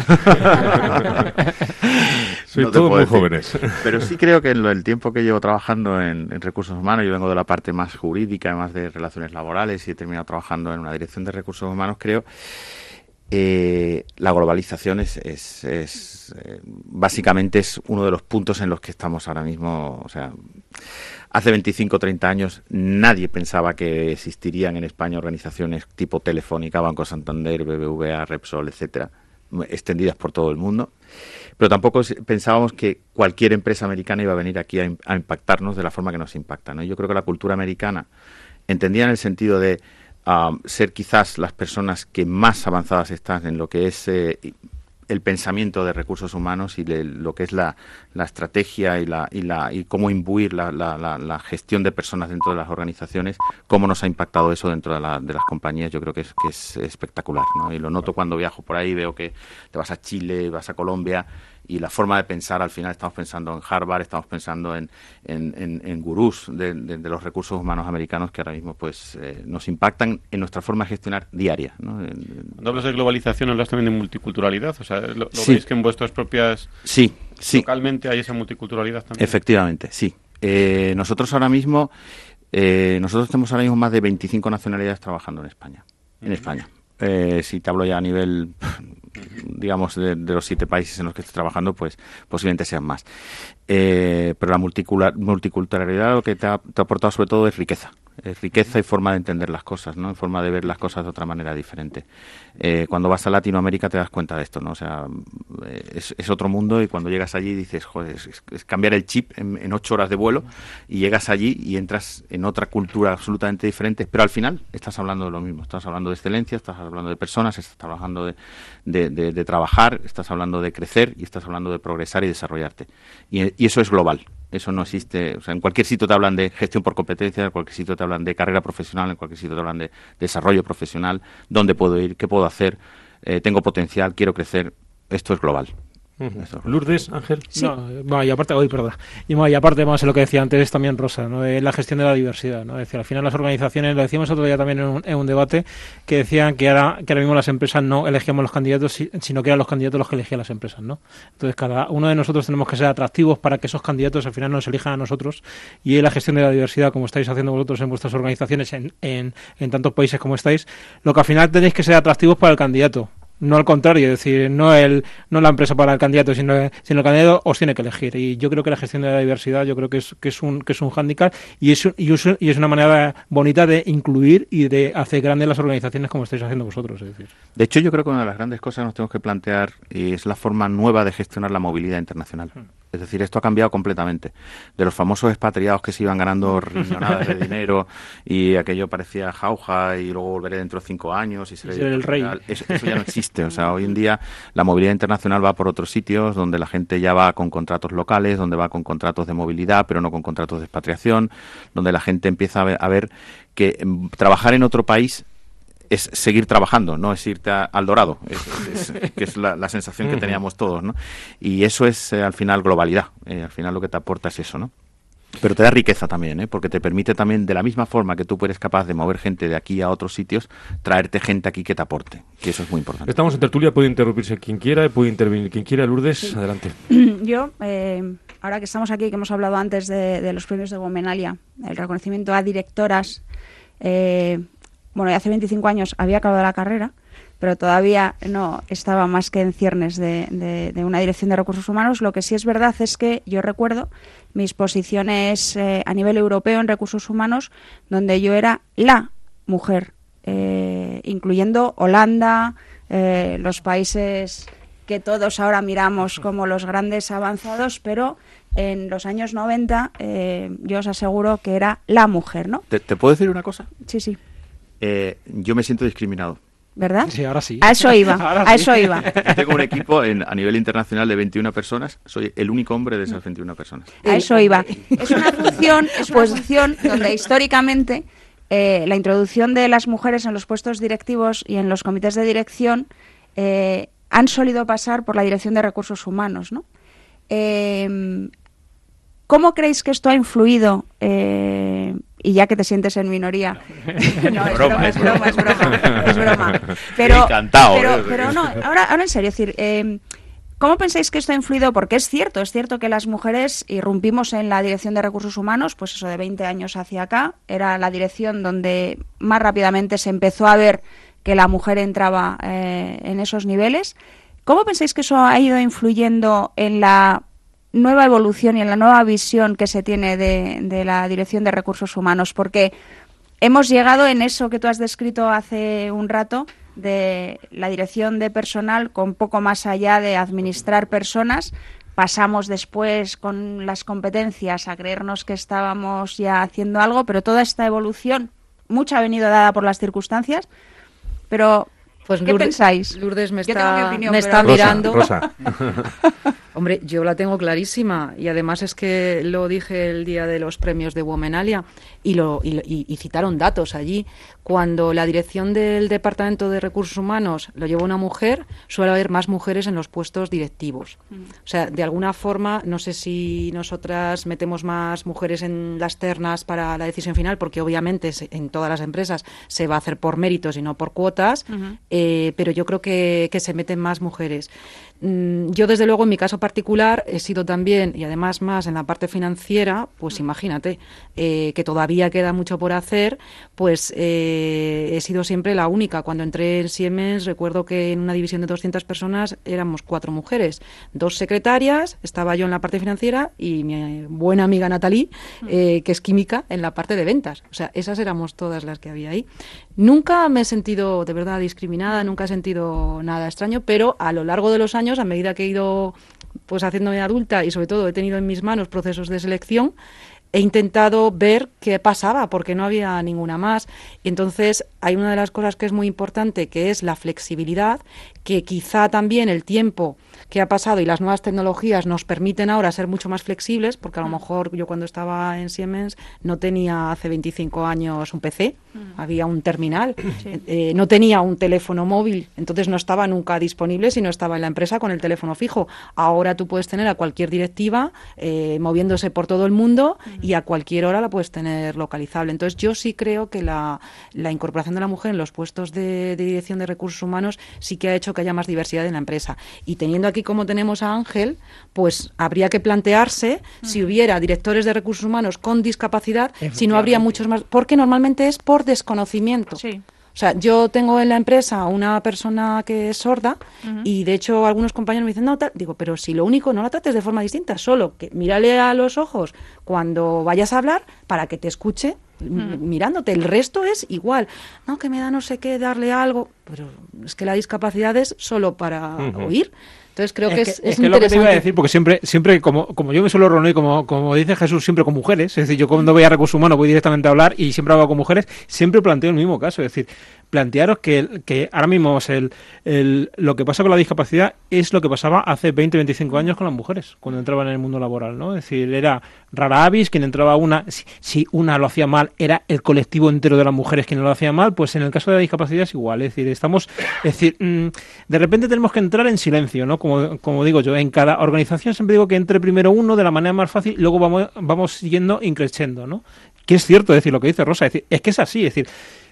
Soy no todos muy decir. Jóvenes. Pero sí creo que en el tiempo que llevo trabajando en, en recursos humanos, yo vengo de la parte más jurídica, más de relaciones laborales, y he terminado trabajando en una dirección de recursos humanos, creo Eh, la globalización es, es, es eh, básicamente es uno de los puntos en los que estamos ahora mismo. O sea, hace veinticinco o treinta años nadie pensaba que existirían en España organizaciones tipo Telefónica, Banco Santander, B B V A, Repsol, etcétera, extendidas por todo el mundo. Pero tampoco pensábamos que cualquier empresa americana iba a venir aquí a, a impactarnos de la forma que nos impacta, ¿no? Yo creo que la cultura americana, entendida en el sentido de Um, ser quizás las personas que más avanzadas están en lo que es eh, el pensamiento de recursos humanos y de lo que es la, la estrategia y la y la y cómo imbuir la, la, la, la gestión de personas dentro de las organizaciones, cómo nos ha impactado eso dentro de, la, de las compañías. Yo creo que es, que es espectacular, ¿no? Y lo noto cuando viajo por ahí, veo que te vas a Chile, vas a Colombia, y la forma de pensar, al final estamos pensando en Harvard, estamos pensando en, en, en, en gurús de, de, de los recursos humanos americanos que ahora mismo pues eh, nos impactan en nuestra forma de gestionar diaria, ¿no? En, en... Cuando hablas de globalización, hablas también de multiculturalidad, o sea, ¿lo, lo sí. veis que en vuestras propias... Sí, sí. Localmente hay esa multiculturalidad también? Efectivamente, sí. Eh, nosotros ahora mismo, eh, nosotros tenemos ahora mismo más de veinticinco nacionalidades trabajando en España, en uh-huh. España. Eh, si te hablo ya a nivel, digamos, de, de los siete países en los que estoy trabajando, pues posiblemente sean más. Eh, pero la multiculturalidad lo que te ha, te ha aportado sobre todo es riqueza. Es riqueza y forma de entender las cosas, ¿no? Forma de ver las cosas de otra manera diferente. Eh, cuando vas a Latinoamérica te das cuenta de esto, ¿no? O sea, es, es otro mundo, y cuando llegas allí dices, joder, es, es cambiar el chip en, en ocho horas de vuelo, y llegas allí y entras en otra cultura absolutamente diferente, pero al final estás hablando de lo mismo. Estás hablando de excelencia, estás hablando de personas, estás hablando de, de, de, de trabajar, estás hablando de crecer y estás hablando de progresar y desarrollarte. Y, y eso es global. Eso no existe. O sea, en cualquier sitio te hablan de gestión por competencia, en cualquier sitio te hablan de carrera profesional, en cualquier sitio te hablan de desarrollo profesional, dónde puedo ir, qué puedo hacer, eh, tengo potencial, quiero crecer. Esto es global. Uh-huh. Lourdes, Ángel. Sí. No, bueno, y aparte, hoy, perdón. Y, bueno, y aparte, más de lo que decía antes también Rosa, ¿no? De la gestión de la diversidad, ¿no? Es decir, al final las organizaciones, lo decíamos otro día también en un, en un debate, que decían que ahora, que ahora mismo las empresas no elegíamos los candidatos, sino que eran los candidatos los que elegían las empresas, ¿no? Entonces, cada uno de nosotros tenemos que ser atractivos para que esos candidatos al final nos elijan a nosotros, y la gestión de la diversidad, como estáis haciendo vosotros en vuestras organizaciones, en, en, en tantos países como estáis, lo que al final tenéis que ser atractivos para el candidato. No al contrario, es decir, no el no la empresa para el candidato, sino, sino el candidato os tiene que elegir. Y yo creo que la gestión de la diversidad, yo creo que es que es un que es un hándicap, y es, y es, y es una manera bonita de incluir y de hacer grandes las organizaciones como estáis haciendo vosotros. Es decir. De hecho, yo creo que una de las grandes cosas que nos tenemos que plantear es la forma nueva de gestionar la movilidad internacional. Es decir, esto ha cambiado completamente. De los famosos expatriados que se iban ganando millonadas de dinero y aquello parecía jauja y luego volveré dentro de cinco años y seré el rey. Eso, eso ya no existe. O sea, hoy en día la movilidad internacional va por otros sitios donde la gente ya va con contratos locales, donde va con contratos de movilidad, pero no con contratos de expatriación, donde la gente empieza a ver, a ver que um, trabajar en otro país es seguir trabajando, no es irte a, al Dorado, es, es, es, que es la, la sensación que teníamos todos, ¿no? Y eso es eh, al final globalidad, eh, al final lo que te aporta es eso, ¿no? Pero te da riqueza también, ¿eh? Porque te permite también, de la misma forma que tú eres capaz de mover gente de aquí a otros sitios, traerte gente aquí que te aporte, que eso es muy importante. Estamos en tertulia, puede interrumpirse quien quiera, puede intervenir quien quiera. Lourdes, sí. Adelante. Yo, eh, ahora que estamos aquí, que hemos hablado antes de, de los premios de Womenalia, el reconocimiento a directoras, eh, bueno, hace veinticinco años había acabado la carrera, pero todavía no estaba más que en ciernes de, de, de una dirección de recursos humanos. Lo que sí es verdad es que yo recuerdo mis posiciones eh, a nivel europeo en recursos humanos, donde yo era la mujer, eh, incluyendo Holanda, eh, los países que todos ahora miramos como los grandes avanzados, pero en los años noventa eh, yo os aseguro que era la mujer, ¿no? ¿Te, te puedo decir una cosa? Sí, sí. Eh, yo me siento discriminado. ¿Verdad? Sí, ahora sí. A eso iba, Ahora a sí. eso iba. Yo tengo un equipo en, a nivel internacional de veintiuna personas, soy el único hombre de esas veintiuna personas. A eso iba. Es una función, es una función donde históricamente eh, la introducción de las mujeres en los puestos directivos y en los comités de dirección eh, han solido pasar por la Dirección de Recursos Humanos, ¿no? Eh, ¿Cómo creéis que esto ha influido? Eh, y ya que te sientes en minoría. No, es broma, es broma, es broma, es broma. Pero, encantado. Pero, ¿eh? pero no, ahora, ahora en serio, es decir, eh, ¿cómo pensáis que esto ha influido? Porque es cierto, es cierto que las mujeres irrumpimos en la Dirección de Recursos Humanos, pues eso, de veinte años hacia acá. Era la dirección donde más rápidamente se empezó a ver que la mujer entraba eh, en esos niveles. ¿Cómo pensáis que eso ha ido influyendo en la nueva evolución y en la nueva visión que se tiene de, de la Dirección de Recursos Humanos? Porque hemos llegado en eso que tú has descrito hace un rato, de la dirección de personal, con poco más allá de administrar personas. Pasamos después con las competencias a creernos que estábamos ya haciendo algo, pero toda esta evolución, mucha ha venido dada por las circunstancias, pero pues ¿qué Lourdes, pensáis? Lourdes me Yo está, tengo mi opinión, me pero- está Rosa, mirando. Rosa. Hombre, yo la tengo clarísima y además es que lo dije el día de los premios de Womenalia y, lo, y, y- y citaron datos allí. Cuando la dirección del Departamento de Recursos Humanos lo lleva una mujer, suele haber más mujeres en los puestos directivos. O sea, de alguna forma, no sé si nosotras metemos más mujeres en las ternas para la decisión final, porque obviamente se- en todas las empresas se va a hacer por méritos y no por cuotas, Ujú. eh, pero yo creo que, que se meten más mujeres. Mm, Yo, desde luego, en mi caso particular, he sido también, y además más en la parte financiera, pues imagínate, eh, que todavía queda mucho por hacer, pues eh, he sido siempre la única. Cuando entré en Siemens, recuerdo que en una división de doscientas personas éramos cuatro mujeres, dos secretarias, estaba yo en la parte financiera y mi buena amiga Natalie, eh, que es química, en la parte de ventas. O sea, esas éramos todas las que había ahí. Nunca me he sentido de verdad discriminada, nunca he sentido nada extraño, pero a lo largo de los años, a medida que he ido pues haciéndome adulta y sobre todo he tenido en mis manos procesos de selección, he intentado ver qué pasaba, porque no había ninguna más. Y entonces hay una de las cosas que es muy importante, que es la flexibilidad, que quizá también el tiempo que ha pasado y las nuevas tecnologías nos permiten ahora ser mucho más flexibles, porque a lo mejor yo cuando estaba en Siemens no tenía hace veinticinco años un P C, había un terminal, eh, no tenía un teléfono móvil, entonces no estaba nunca disponible si no estaba en la empresa con el teléfono fijo. Ahora tú puedes tener a cualquier directiva eh, moviéndose por todo el mundo y a cualquier hora la puedes tener localizable. Entonces yo sí creo que la, la incorporación de la mujer en los puestos de, de dirección de recursos humanos sí que ha hecho que haya más diversidad en la empresa. Y teniendo aquí como tenemos a Ángel, pues habría que plantearse si hubiera directores de recursos humanos con discapacidad, si no habría muchos más, porque normalmente es por desconocimiento. Sí. O sea, yo tengo en la empresa una persona que es sorda y de hecho algunos compañeros me dicen, no, tal, digo, pero si lo único, no la trates de forma distinta, solo que mírale a los ojos cuando vayas a hablar para que te escuche m- mirándote, el resto es igual. No, que me da no sé qué, darle algo, pero es que la discapacidad es solo para Ujú. oír. Entonces creo que es, que, es es que lo que te interesante. iba a decir, porque siempre, siempre como, como yo me suelo reunir, como, como dice Jesús, siempre con mujeres, es decir, yo cuando voy a recursos humanos voy directamente a hablar y siempre hablo con mujeres, siempre planteo el mismo caso, es decir, plantearos que, que ahora mismo es el, el, lo que pasa con la discapacidad es lo que pasaba hace veinte, veinticinco años con las mujeres, cuando entraban en el mundo laboral, ¿no? Es decir, era rara avis quien entraba una, si, si una lo hacía mal, era el colectivo entero de las mujeres quien lo hacía mal, pues en el caso de la discapacidad es igual, es decir, estamos, es decir, mmm, de repente tenemos que entrar en silencio, ¿no? Como, como digo yo, en cada organización siempre digo que entre primero uno de la manera más fácil, luego vamos, vamos siguiendo increciendo, ¿no? Que es cierto, es decir, lo que dice Rosa, es decir, es que es así, es decir,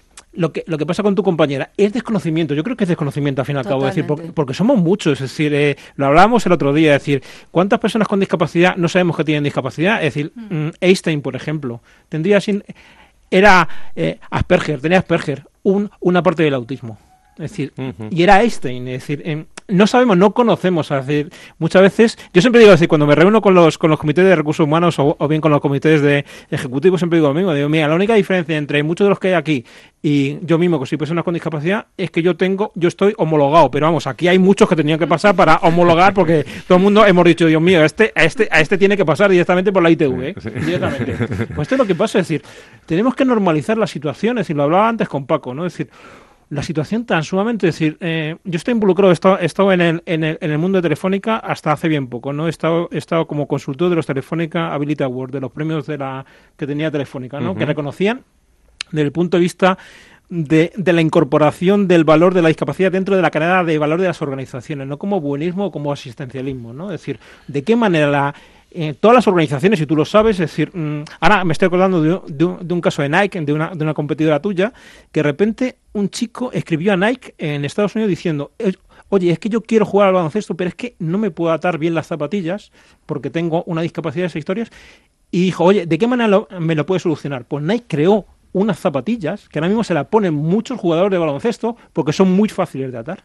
lo que lo que pasa con tu compañera es desconocimiento, yo creo que es desconocimiento al fin y al cabo, es decir, porque, Totalmente. porque somos muchos, es decir, eh, lo hablábamos el otro día, es decir, ¿cuántas personas con discapacidad no sabemos que tienen discapacidad? Es decir, mm, Einstein, por ejemplo, tendría sin, era eh, Asperger, tenía Asperger, un, una parte del autismo. Es decir, Ujú. y era Einstein, es decir, eh, no sabemos, no conocemos, es decir, muchas veces, yo siempre digo, es decir, cuando me reúno con los con los comités de recursos humanos o, o bien con los comités de ejecutivos, siempre digo lo mismo, digo, mira, la única diferencia entre muchos de los que hay aquí y yo mismo, que soy personas con discapacidad, es que yo tengo, yo estoy homologado, pero vamos, aquí hay muchos que tenían que pasar para homologar, porque todo el mundo hemos dicho, Dios mío, este, a este, a este tiene que pasar directamente por la I T V, ¿eh? Sí. Directamente. Pues esto es lo que pasa, es decir, tenemos que normalizar las situaciones, y lo hablaba antes con Paco, ¿no? Es decir, la situación tan sumamente, es decir, eh, yo estoy involucrado, he estado, he estado en, el, en, el, en el mundo de Telefónica hasta hace bien poco, ¿no? He estado, he estado como consultor de los Telefónica Ability Awards, de los premios de la que tenía Telefónica, ¿no? Ujú. Que reconocían desde el punto de vista de, de la incorporación del valor de la discapacidad dentro de la cadena de valor de las organizaciones, no como buenismo o como asistencialismo, ¿no? Es decir, de qué manera la Eh, todas las organizaciones, y tú lo sabes, es decir, mmm, ahora me estoy acordando de, de, un, de un caso de Nike, de una, de una competidora tuya, que de repente un chico escribió a Nike en Estados Unidos diciendo, oye, es que yo quiero jugar al baloncesto, pero es que no me puedo atar bien las zapatillas porque tengo una discapacidad de esas historias, y dijo, oye, ¿de qué manera lo, me lo puede solucionar? Pues Nike creó unas zapatillas que ahora mismo se las ponen muchos jugadores de baloncesto porque son muy fáciles de atar.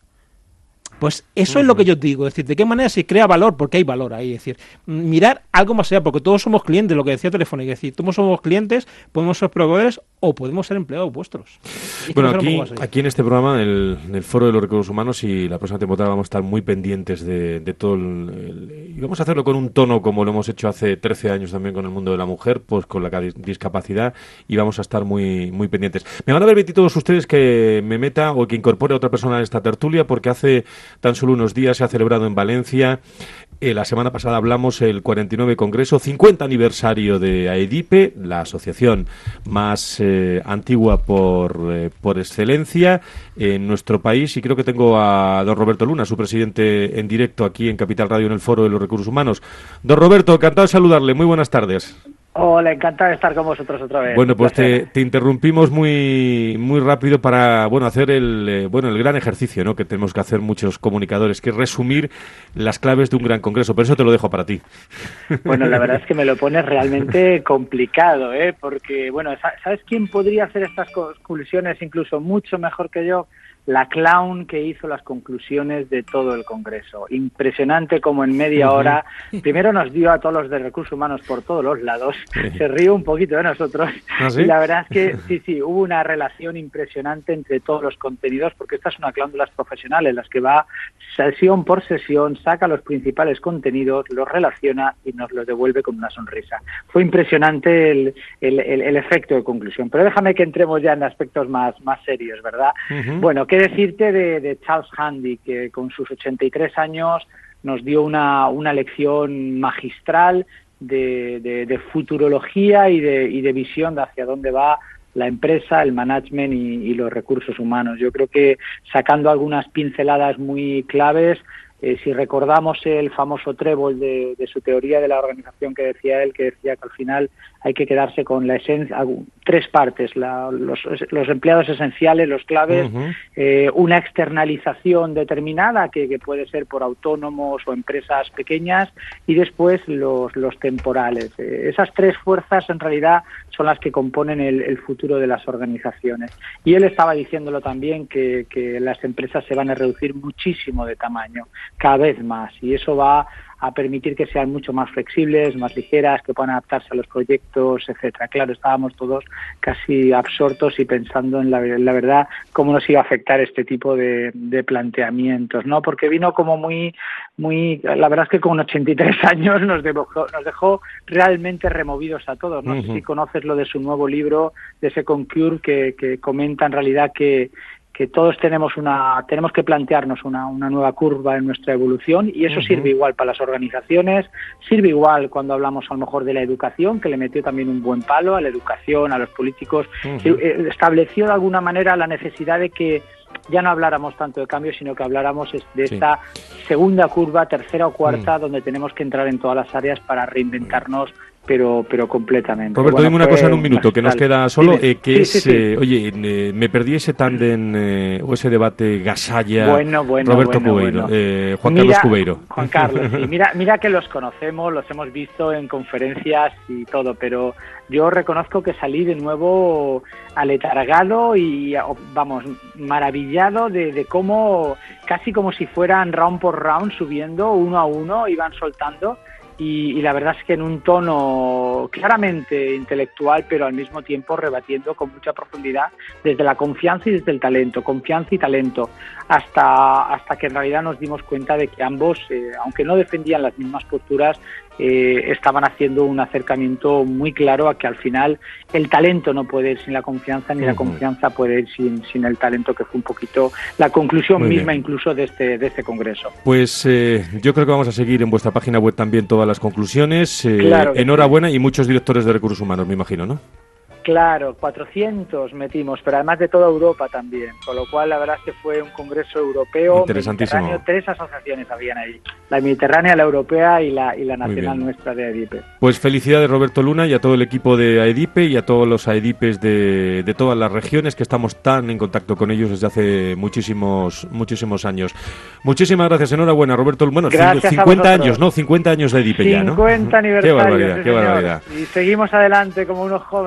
Pues eso uh-huh. es lo que yo digo, es decir, de qué manera se crea valor, porque hay valor ahí, es decir, mirar algo más allá, porque todos somos clientes, lo que decía Telefónica, es decir, todos somos clientes, podemos ser proveedores o podemos ser empleados vuestros. Bueno, aquí, aquí en este programa, en el, en el Foro de los Recursos Humanos, y la próxima temporada vamos a estar muy pendientes de, de todo el, el... Y vamos a hacerlo con un tono como lo hemos hecho hace trece años también con el mundo de la mujer, pues con la discapacidad, y vamos a estar muy, muy pendientes. Me van a permitir todos ustedes que me meta o que incorpore a otra persona en esta tertulia, porque hace tan solo unos días se ha celebrado en Valencia, eh, la semana pasada hablamos el cuarenta y nueve Congreso, cincuenta aniversario de AEDIPE, la asociación más eh, antigua por, eh, por excelencia en nuestro país, y creo que tengo a don Roberto Luna, su presidente, en directo aquí en Capital Radio en el Foro de los Recursos Humanos. Don Roberto, encantado de saludarle, muy buenas tardes. Hola, encantado de estar con vosotros otra vez. Bueno, pues te, te interrumpimos muy muy rápido para bueno hacer el eh, bueno el gran ejercicio, ¿no?, que tenemos que hacer muchos comunicadores, que es resumir las claves de un gran congreso. Pero eso te lo dejo para ti. Bueno, la verdad es que me lo pones realmente complicado, ¿eh? Porque, bueno, ¿sabes quién podría hacer estas conclusiones incluso mucho mejor que yo? La clown que hizo las conclusiones de todo el Congreso. Impresionante como en media hora, primero nos dio a todos los de Recursos Humanos por todos los lados, se rió un poquito de nosotros, ¿Ah, sí? Y la verdad es que sí, sí, hubo una relación impresionante entre todos los contenidos, porque esta es una clown de las profesionales, las que va sesión por sesión, saca los principales contenidos, los relaciona y nos los devuelve con una sonrisa. Fue impresionante el, el, el, el efecto de conclusión, pero déjame que entremos ya en aspectos más, más serios, ¿verdad? Uh-huh. Bueno, ¿qué decirte de, de Charles Handy, que con sus ochenta y tres años nos dio una, una lección magistral de, de, de futurología y de, y de visión de hacia dónde va la empresa, el management y, y los recursos humanos? Yo creo que sacando algunas pinceladas muy claves, eh, si recordamos el famoso trébol de, de su teoría de la organización que decía él, que decía que al final hay que quedarse con la esencia, tres partes, la, los, los empleados esenciales, los claves, uh-huh. eh, una externalización determinada que, que puede ser por autónomos o empresas pequeñas, y después los, los temporales. Eh, esas tres fuerzas en realidad son las que componen el, el futuro de las organizaciones. Y él estaba diciéndolo también, que, que las empresas se van a reducir muchísimo de tamaño, cada vez más, y eso va a permitir que sean mucho más flexibles, más ligeras, que puedan adaptarse a los proyectos, etcétera. Claro, estábamos todos casi absortos y pensando en la, en la verdad cómo nos iba a afectar este tipo de, de planteamientos, ¿no? Porque vino como muy, muy, la verdad es que con ochenta y tres años nos dejó, nos dejó realmente removidos a todos. No uh-huh. sé si conoces lo de su nuevo libro, de Second Cure, que, que comenta en realidad que que todos tenemos una tenemos que plantearnos una, una nueva curva en nuestra evolución, y eso uh-huh. sirve igual para las organizaciones, sirve igual cuando hablamos a lo mejor de la educación, que le metió también un buen palo a la educación, a los políticos, uh-huh. estableció de alguna manera la necesidad de que ya no habláramos tanto de cambio, sino que habláramos de esta sí. segunda curva, tercera o cuarta, uh-huh. donde tenemos que entrar en todas las áreas para reinventarnos, pero pero completamente. Roberto, bueno, dime una cosa en un minuto, que nos queda solo, eh, que sí, es, sí, sí. Eh, oye, eh, me perdí ese tándem eh, o ese debate Gasalla, bueno, bueno, Roberto bueno, Cubeiro, bueno. Eh, Juan mira, Carlos Cubeiro. Juan Carlos, sí. mira, mira que los conocemos, los hemos visto en conferencias y todo, pero yo reconozco que salí de nuevo aletargado y, vamos, maravillado de, de cómo, casi como si fueran round por round, subiendo uno a uno, iban soltando. Y, y la verdad es que en un tono claramente intelectual, pero al mismo tiempo rebatiendo con mucha profundidad desde la confianza y desde el talento, confianza y talento, hasta, hasta que en realidad nos dimos cuenta de que ambos, eh, aunque no defendían las mismas posturas, eh, estaban haciendo un acercamiento muy claro a que al final el talento no puede ir sin la confianza, ni uh-huh. la confianza puede ir sin, sin el talento, que fue un poquito la conclusión muy misma bien. incluso de este, de este congreso. Pues eh, yo creo que vamos a seguir en vuestra página web también todas las conclusiones. Eh, claro enhorabuena sí. y muchos directores de recursos humanos, me imagino, ¿no? Claro, cuatrocientos metimos, pero además de toda Europa también, con lo cual la verdad es que fue un congreso europeo, mediterráneo, tres asociaciones habían ahí, la mediterránea, la europea y la, y la nacional nuestra de AEDIPE. Pues felicidades, Roberto Luna, y a todo el equipo de AEDIPE y a todos los AEDIPES de, de todas las regiones, que estamos tan en contacto con ellos desde hace muchísimos muchísimos años. Muchísimas gracias, enhorabuena, Roberto Luna. Bueno, gracias cincuenta años, ¿no? cincuenta años de AEDIPE ya, ¿no? cincuenta aniversarios, qué barbaridad, sí, qué barbaridad. Y seguimos adelante como unos jóvenes.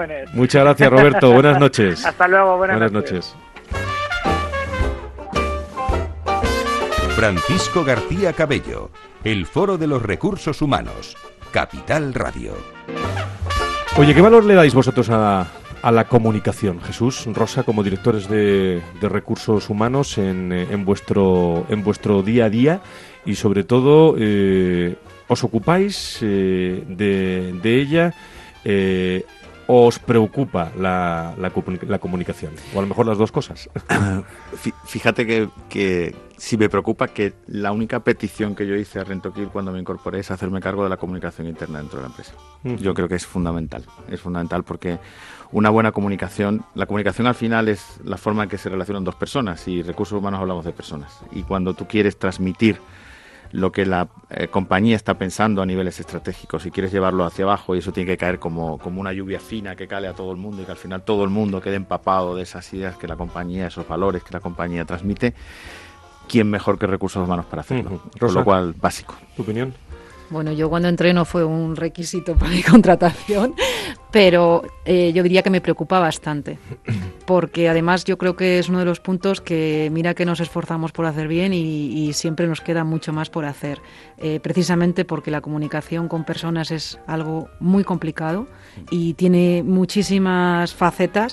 Muchas gracias, Roberto. Buenas noches. Hasta luego, buenas, buenas noches. noches. Francisco García Cabello, el Foro de los Recursos Humanos, Capital Radio. Oye, ¿qué valor le dais vosotros a, a la comunicación, Jesús, Rosa, como directores de, de recursos humanos en, en vuestro en vuestro día a día? Y sobre todo, eh, ¿os ocupáis eh, de, de ella? Eh, ¿Os preocupa la, la, la comunicación? O a lo mejor las dos cosas. Fíjate que, que sí me preocupa, que la única petición que yo hice a Rentokil cuando me incorporé es hacerme cargo de la comunicación interna dentro de la empresa. Uh-huh. Yo creo que es fundamental. Es fundamental porque una buena comunicación, la comunicación al final es la forma en que se relacionan dos personas, y recursos humanos hablamos de personas. Y cuando tú quieres transmitir lo que la eh, compañía está pensando a niveles estratégicos y quieres llevarlo hacia abajo, y eso tiene que caer como, como una lluvia fina que cale a todo el mundo y que al final todo el mundo quede empapado de esas ideas que la compañía, esos valores que la compañía transmite, ¿quién mejor que recursos humanos para hacerlo? Uh-huh. Rosa, con lo cual, básico. ¿Tu opinión? Bueno, yo cuando entré no fue un requisito para mi contratación, pero eh, yo diría que me preocupa bastante, porque además yo creo que es uno de los puntos que mira que nos esforzamos por hacer bien y, y siempre nos queda mucho más por hacer, eh, precisamente porque la comunicación con personas es algo muy complicado y tiene muchísimas facetas.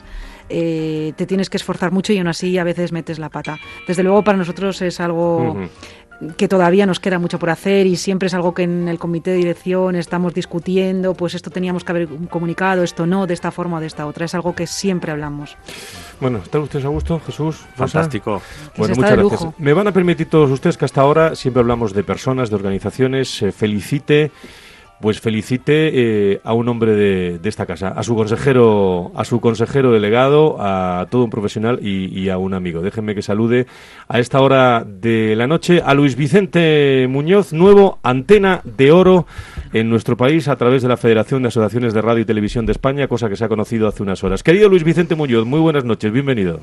Eh, te tienes que esforzar mucho y aún así a veces metes la pata. Desde luego para nosotros es algo... Uh-huh. que todavía nos queda mucho por hacer y siempre es algo que en el comité de dirección estamos discutiendo, pues esto teníamos que haber comunicado, esto no, de esta forma o de esta otra. Es algo que siempre hablamos. Bueno, ¿están ustedes a gusto, Jesús? Fantástico. Bueno, muchas gracias. Lujo. Me van a permitir todos ustedes que hasta ahora siempre hablamos de personas, de organizaciones. Eh, felicite... Pues felicite eh, a un hombre de, de esta casa, a su consejero, a su consejero delegado, a todo un profesional y, y a un amigo. Déjenme que salude a esta hora de la noche a Luis Vicente Muñoz, nuevo Antena de Oro en nuestro país a través de la Federación de Asociaciones de Radio y Televisión de España, cosa que se ha conocido hace unas horas. Querido Luis Vicente Muñoz, muy buenas noches, bienvenido.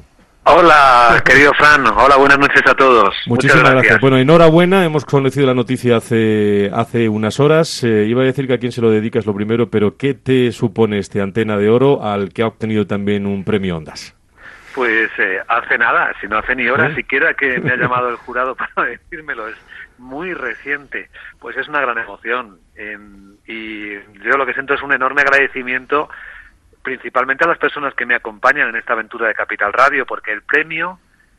Hola, querido Fran. Hola, buenas noches a todos. Muchísimas Muchas gracias. gracias. Bueno, enhorabuena. Hemos conocido la noticia hace hace unas horas. Eh, iba a decir que a quién se lo dedicas lo primero, pero ¿qué te supone este Antena de Oro al que ha obtenido también un premio Ondas? Pues eh, hace nada, si no hace ni horas ¿Eh? siquiera que me ha llamado el jurado para decírmelo. Es muy reciente. Pues es una gran emoción. Eh, y yo lo que siento es un enorme agradecimiento, principalmente a las personas que me acompañan en esta aventura de Capital Radio, porque el premio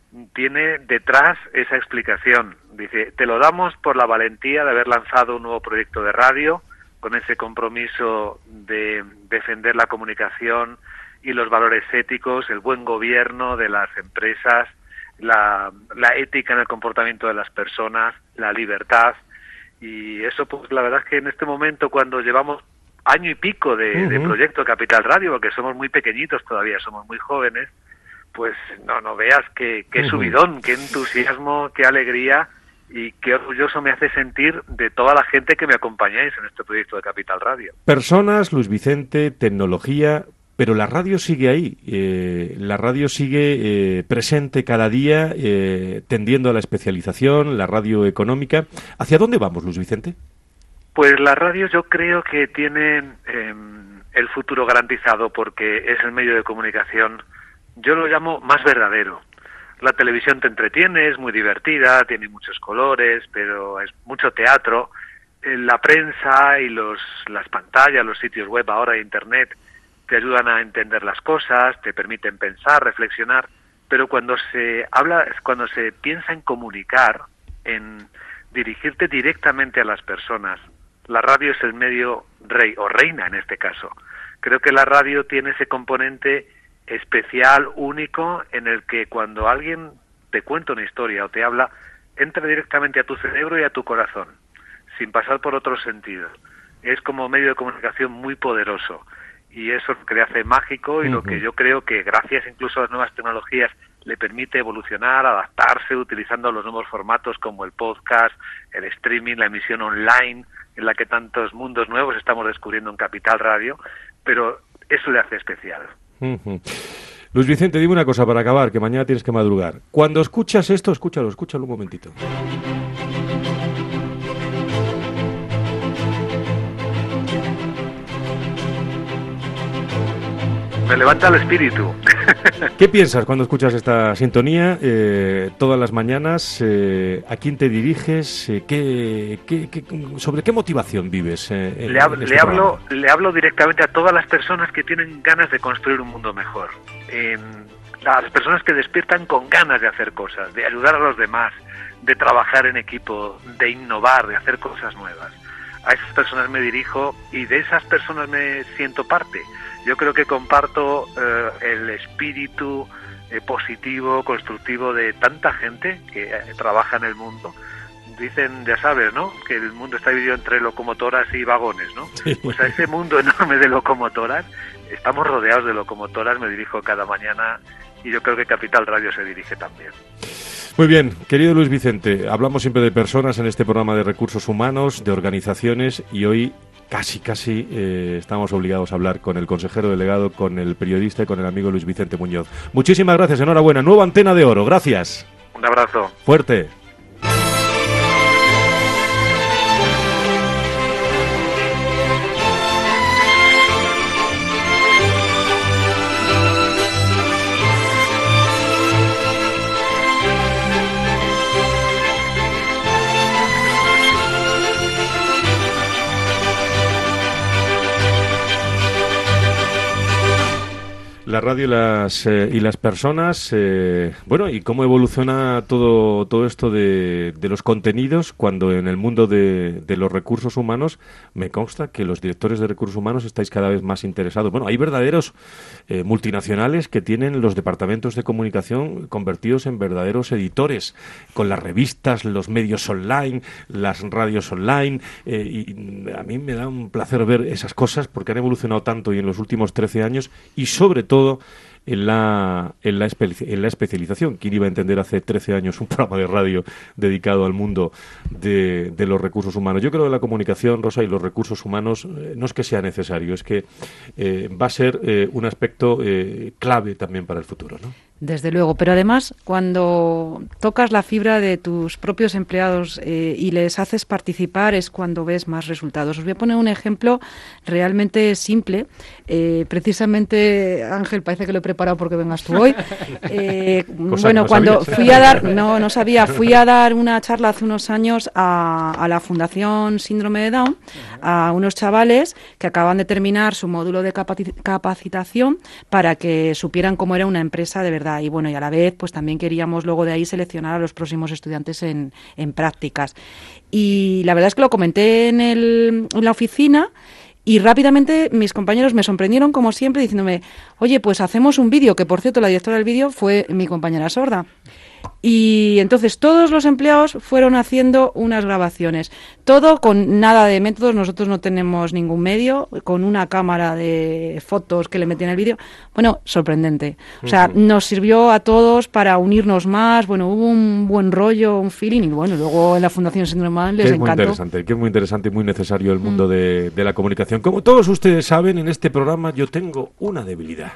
tiene detrás esa explicación. Dice, te lo damos por la valentía de haber lanzado un nuevo proyecto de radio, con ese compromiso de defender la comunicación y los valores éticos, el buen gobierno de las empresas, la, la ética en el comportamiento de las personas, la libertad. Y eso, pues la verdad es que en este momento, cuando llevamos año y pico de, uh-huh. de proyecto Capital Radio, porque somos muy pequeñitos todavía, somos muy jóvenes, pues no no veas qué, qué uh-huh. subidón, qué entusiasmo, qué alegría y qué orgulloso me hace sentir de toda la gente que me acompañáis en este proyecto de Capital Radio. Personas, Luis Vicente, tecnología, pero la radio sigue ahí, eh, la radio sigue eh, presente cada día, eh, tendiendo a la especialización, la radio económica. ¿Hacia dónde vamos, Luis Vicente? Pues la radio yo creo que tiene eh, el futuro garantizado, porque es el medio de comunicación, yo lo llamo más verdadero. La televisión te entretiene, es muy divertida, tiene muchos colores, pero es mucho teatro. Eh, la prensa y los las pantallas, los sitios web ahora, internet, te ayudan a entender las cosas, te permiten pensar, reflexionar, pero cuando se habla, cuando se piensa en comunicar, en dirigirte directamente a las personas, la radio es el medio rey, o reina en este caso. Creo que la radio tiene ese componente especial, único, en el que cuando alguien te cuenta una historia o te habla, entra directamente a tu cerebro y a tu corazón, sin pasar por otros sentidos. Es como medio de comunicación muy poderoso, y eso es lo que le hace mágico y uh-huh. lo que yo creo que gracias incluso a las nuevas tecnologías le permite evolucionar, adaptarse, utilizando los nuevos formatos como el podcast, el streaming, la emisión online, en la que tantos mundos nuevos estamos descubriendo en Capital Radio, pero eso le hace especial. Uh-huh. Luis Vicente, dime una cosa para acabar, que mañana tienes que madrugar. Cuando escuchas esto, escúchalo, escúchalo un momentito. me levanta el espíritu. ¿Qué piensas cuando escuchas esta sintonía eh, todas las mañanas? Eh, ¿A quién te diriges? Eh, ¿qué, qué, qué, ¿Sobre qué motivación vives? Eh, en, le, hab- en este le, hablo, programa? le hablo directamente a todas las personas que tienen ganas de construir un mundo mejor. Eh, las personas que despiertan con ganas de hacer cosas, de ayudar a los demás, de trabajar en equipo, de innovar, de hacer cosas nuevas. A esas personas me dirijo y de esas personas me siento parte. Yo creo que comparto eh, el espíritu eh, positivo, constructivo de tanta gente que eh, trabaja en el mundo. Dicen, ya sabes, ¿no?, que el mundo está dividido entre locomotoras y vagones, ¿no? Sí. Pues a ese mundo enorme de locomotoras, estamos rodeados de locomotoras, me dirijo cada mañana y yo creo que Capital Radio se dirige también. Muy bien, querido Luis Vicente, hablamos siempre de personas en este programa de recursos humanos, de organizaciones, y hoy casi, casi eh, estamos obligados a hablar con el consejero delegado, con el periodista y con el amigo Luis Vicente Muñoz. Muchísimas gracias, enhorabuena, nueva Antena de Oro, gracias. Un abrazo. Fuerte. La radio y las, eh, y las personas, eh, bueno, y cómo evoluciona todo todo esto de, de los contenidos cuando en el mundo de, de los recursos humanos me consta que los directores de recursos humanos estáis cada vez más interesados. Bueno, hay verdaderos eh, multinacionales que tienen los departamentos de comunicación convertidos en verdaderos editores, con las revistas, los medios online, las radios online, eh, y a mí me da un placer ver esas cosas porque han evolucionado tanto y en los últimos trece años y sobre todo todo en la, en, la espe- en la especialización. ¿Quién iba a entender hace trece años un programa de radio dedicado al mundo de, de los recursos humanos? Yo creo que la comunicación, Rosa, y los recursos humanos eh, no es que sea necesario, es que eh, va a ser eh, un aspecto eh, clave también para el futuro, ¿no? Desde luego, pero además cuando tocas la fibra de tus propios empleados eh, y les haces participar es cuando ves más resultados. Os voy a poner un ejemplo realmente simple. Eh, precisamente, Ángel, parece que lo he preparado porque vengas tú hoy. Eh, bueno, no cuando sabías. fui a dar, no, no sabía, fui a dar una charla hace unos años a, a la Fundación Síndrome de Down, a unos chavales que acaban de terminar su módulo de capaci- capacitación para que supieran cómo era una empresa de verdad. Y bueno, y a la vez, pues también queríamos luego de ahí seleccionar a los próximos estudiantes en, en prácticas. Y la verdad es que lo comenté en, el, en la oficina y rápidamente mis compañeros me sorprendieron, como siempre, diciéndome, oye, pues hacemos un vídeo, que por cierto la directora del vídeo fue mi compañera sorda. Y entonces todos los empleados fueron haciendo unas grabaciones, todo con nada de métodos, nosotros no tenemos ningún medio, con una cámara de fotos que le metían el vídeo. Bueno, sorprendente. O sea, uh-huh. nos sirvió a todos para unirnos más, bueno, hubo un buen rollo, un feeling, y bueno, luego en la Fundación Síndrome de Down les que es encantó. Muy interesante, que es muy interesante y muy necesario el mundo mm. de, de la comunicación. Como todos ustedes saben, en este programa yo tengo una debilidad.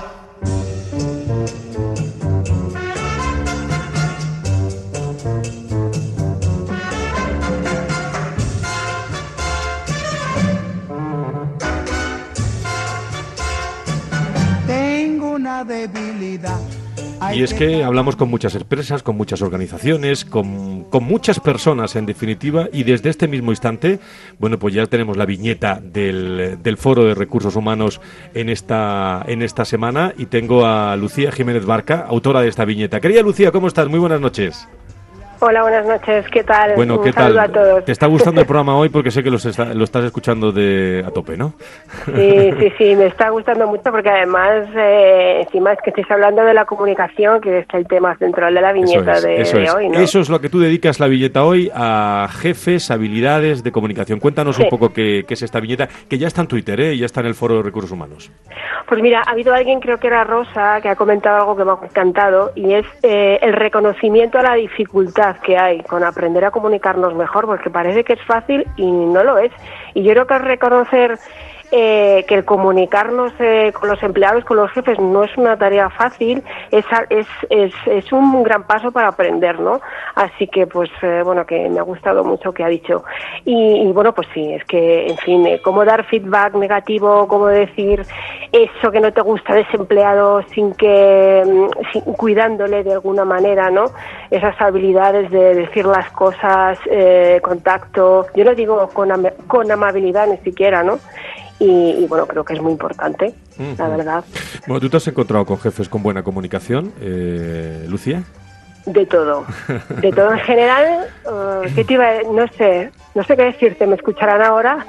Debilidad. Y es que hablamos con muchas empresas, con muchas organizaciones, con, con muchas personas en definitiva, y desde este mismo instante, bueno, pues ya tenemos la viñeta del, del Foro de Recursos Humanos en esta, en esta semana, y tengo a Lucía Jiménez Barca, autora de esta viñeta. Querida Lucía, ¿cómo estás? Muy buenas noches. Hola, buenas noches, ¿qué tal? Bueno, Un ¿qué saludo tal? A todos. ¿Te está gustando el programa hoy? Porque sé que los está, lo estás escuchando de a tope, ¿no? Sí, sí, sí, me está gustando mucho porque además, eh, encima es que estés hablando de la comunicación, que es el tema central de la viñeta eso es, de, eso de es. hoy, ¿no? Eso es lo que tú dedicas la viñeta hoy a jefes, habilidades de comunicación. Cuéntanos sí. un poco qué, qué es esta viñeta, que ya está en Twitter, ¿eh? Y ya está en el Foro de Recursos Humanos. Pues mira, ha habido alguien, creo que era Rosa, que ha comentado algo que me ha encantado, y es eh, el reconocimiento a la dificultad que hay con aprender a comunicarnos mejor, porque parece que es fácil y no lo es. Y yo creo que reconocer eh, que el comunicarnos eh, con los empleados, con los jefes, no es una tarea fácil, es, es, es, es un gran paso para aprender, ¿no? Así que, pues, eh, bueno, que me ha gustado mucho que ha dicho. Y, y bueno, pues sí, es que, en fin, eh, cómo dar feedback negativo, cómo decir eso que no te gusta de ese empleado sin que, sin, cuidándole de alguna manera, ¿no? Esas habilidades de decir las cosas, eh, contacto, yo no digo con, am- con amabilidad ni siquiera, ¿no? Y, y bueno, creo que es muy importante, uh-huh. la verdad. Bueno, ¿tú te has encontrado con jefes con buena comunicación, eh, Lucía? De todo, de todo en general. Uh, ¿qué te iba a, no sé, no sé qué decirte, me escucharán ahora.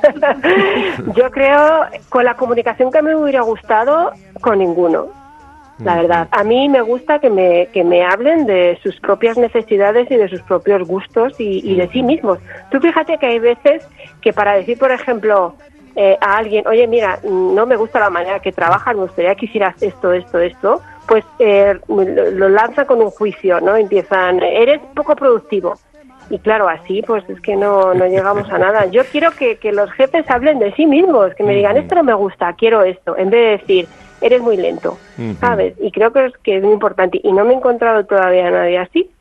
Yo creo, con la comunicación que me hubiera gustado, con ninguno. La verdad, a mí me gusta que me que me hablen de sus propias necesidades y de sus propios gustos y, y de sí mismos. Tú fíjate que hay veces que para decir, por ejemplo, eh, a alguien, oye, mira, no me gusta la manera que trabajas, me gustaría que hicieras esto, esto, esto, pues eh, lo, lo lanzan con un juicio, ¿no? Empiezan, eres poco productivo. Y claro, así pues es que no, no llegamos a nada. Yo quiero que, que los jefes hablen de sí mismos, que me digan, esto no me gusta, quiero esto, en vez de decir, eres muy lento, ¿sabes? Y creo que es, que es muy importante. Y no me he encontrado todavía a nadie así.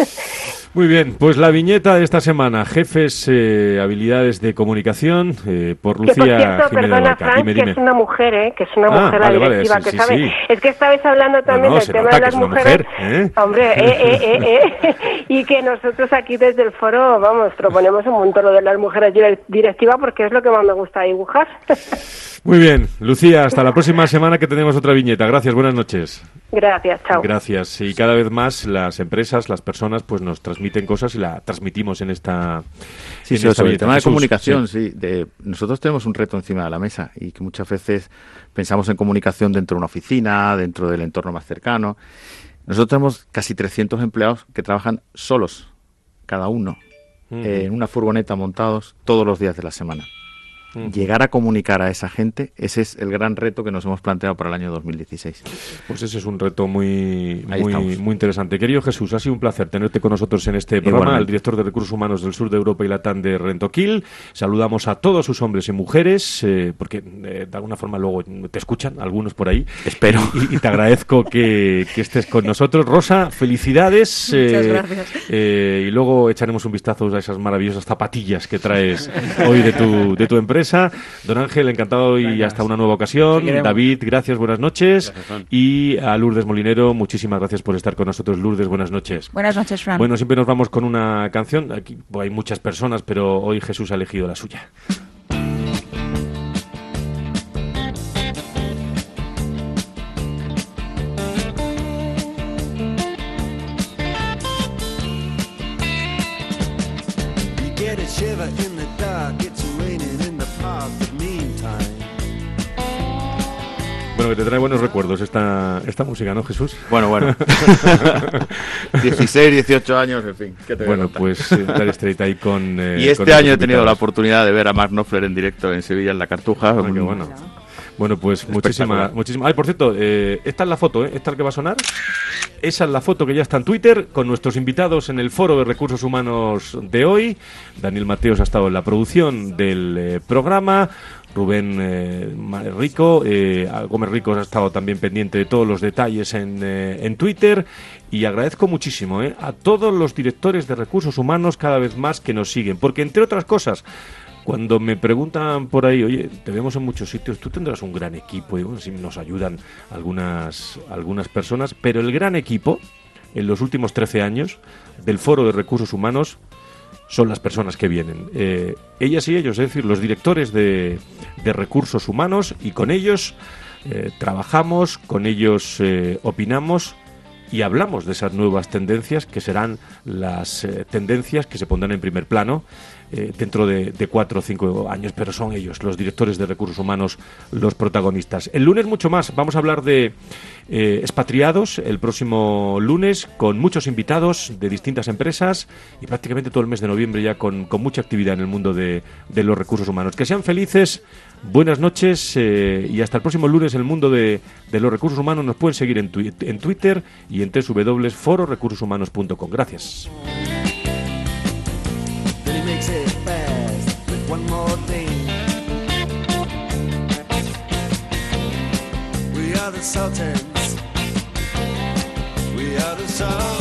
Muy bien, pues la viñeta de esta semana, jefes, eh, habilidades de comunicación, eh, por Lucía que por cierto, Jiménez perdona, Barca. Frank, dime, que dime. es una mujer, ¿eh? Que es una Ah, mujer vale, la vale, directiva, sí, que sí, sabe. sí. Es que estabais hablando también No, no, del se tema nota de que las es una mujeres. mujer, ¿eh? Hombre, eh, eh, eh, eh. Y que nosotros aquí desde el foro, vamos, proponemos un montón lo de las mujeres dire- directiva porque es lo que más me gusta dibujar. Muy bien, Lucía, hasta la próxima semana que tenemos otra viñeta. Gracias, buenas noches. Gracias, chao. Gracias. Y cada vez más las empresas, las personas, pues nos transmiten cosas y la transmitimos en esta Sí, en sobre, esta sobre el viñeta. tema de Jesús, comunicación, sí. sí. De, nosotros tenemos un reto encima de la mesa y que muchas veces pensamos en comunicación dentro de una oficina, dentro del entorno más cercano. Nosotros tenemos casi trescientos empleados que trabajan solos, cada uno, uh-huh. eh, en una furgoneta montados todos los días de la semana. Uh-huh. Llegar a comunicar a esa gente, ese es el gran reto que nos hemos planteado para el año dos mil dieciséis. Pues ese es un reto muy muy, muy interesante. Querido Jesús, ha sido un placer tenerte con nosotros en este programa, Igualmente. El director de Recursos Humanos del Sur de Europa y Latam de Rentokil. Saludamos a todos sus hombres y mujeres, eh, porque eh, de alguna forma luego te escuchan, algunos por ahí. Espero. Y, y te agradezco que, que estés con nosotros. Rosa, felicidades. Muchas eh, gracias. Eh, y luego echaremos un vistazo a esas maravillosas zapatillas que traes hoy de tu, de tu empresa. Don Ángel, encantado y Venga, hasta una nueva ocasión. David, gracias, buenas noches. Gracias, y a Lourdes Molinero, muchísimas gracias por estar con nosotros. Lourdes, buenas noches. Buenas noches, Fran. Bueno, siempre nos vamos con una canción. Aquí pues, hay muchas personas, pero hoy Jesús ha elegido la suya. Bueno, que te trae buenos recuerdos esta, esta música, ¿no, Jesús? Bueno, bueno. dieciséis, dieciocho años, en fin. ¿Qué te bueno, voy a pues Dire Straits ahí con... Eh, y este con año he tenido la oportunidad de ver a Mark Knopfler en directo en Sevilla, en La Cartuja. Ah, qué bueno. Bueno, pues muchísimas... muchísima... Ay, por cierto, eh, esta es la foto, ¿eh? Esta es la que va a sonar. Esa es la foto que ya está en Twitter con nuestros invitados en el Foro de Recursos Humanos de hoy. Daniel Mateos ha estado en la producción del eh, programa. Rubén eh, Rico, eh, Gómez Rico ha estado también pendiente de todos los detalles en, eh, en Twitter, y agradezco muchísimo eh, a todos los directores de recursos humanos cada vez más que nos siguen, porque entre otras cosas, cuando me preguntan por ahí, oye, te vemos en muchos sitios, tú tendrás un gran equipo, y bueno, sí nos ayudan algunas, algunas personas, pero el gran equipo, en los últimos trece años, del Foro de Recursos Humanos, son las personas que vienen. Eh, ellas y ellos, es decir, los directores de, de recursos humanos, y con ellos eh, trabajamos, con ellos eh, opinamos y hablamos de esas nuevas tendencias que serán las eh, tendencias que se pondrán en primer plano eh, dentro de, de cuatro o cinco años, pero son ellos, los directores de recursos humanos, los protagonistas. El lunes mucho más, vamos a hablar de eh, expatriados el próximo lunes con muchos invitados de distintas empresas y prácticamente todo el mes de noviembre ya con, con mucha actividad en el mundo de, de los recursos humanos. Que sean felices, buenas noches eh, y hasta el próximo lunes. El mundo de, de los recursos humanos nos pueden seguir en, twi- en Twitter y en doble u doble u doble u punto foro recursos humanos punto com. Gracias. Then he makes it fast with one more thing. Sultans. We are the Sultans.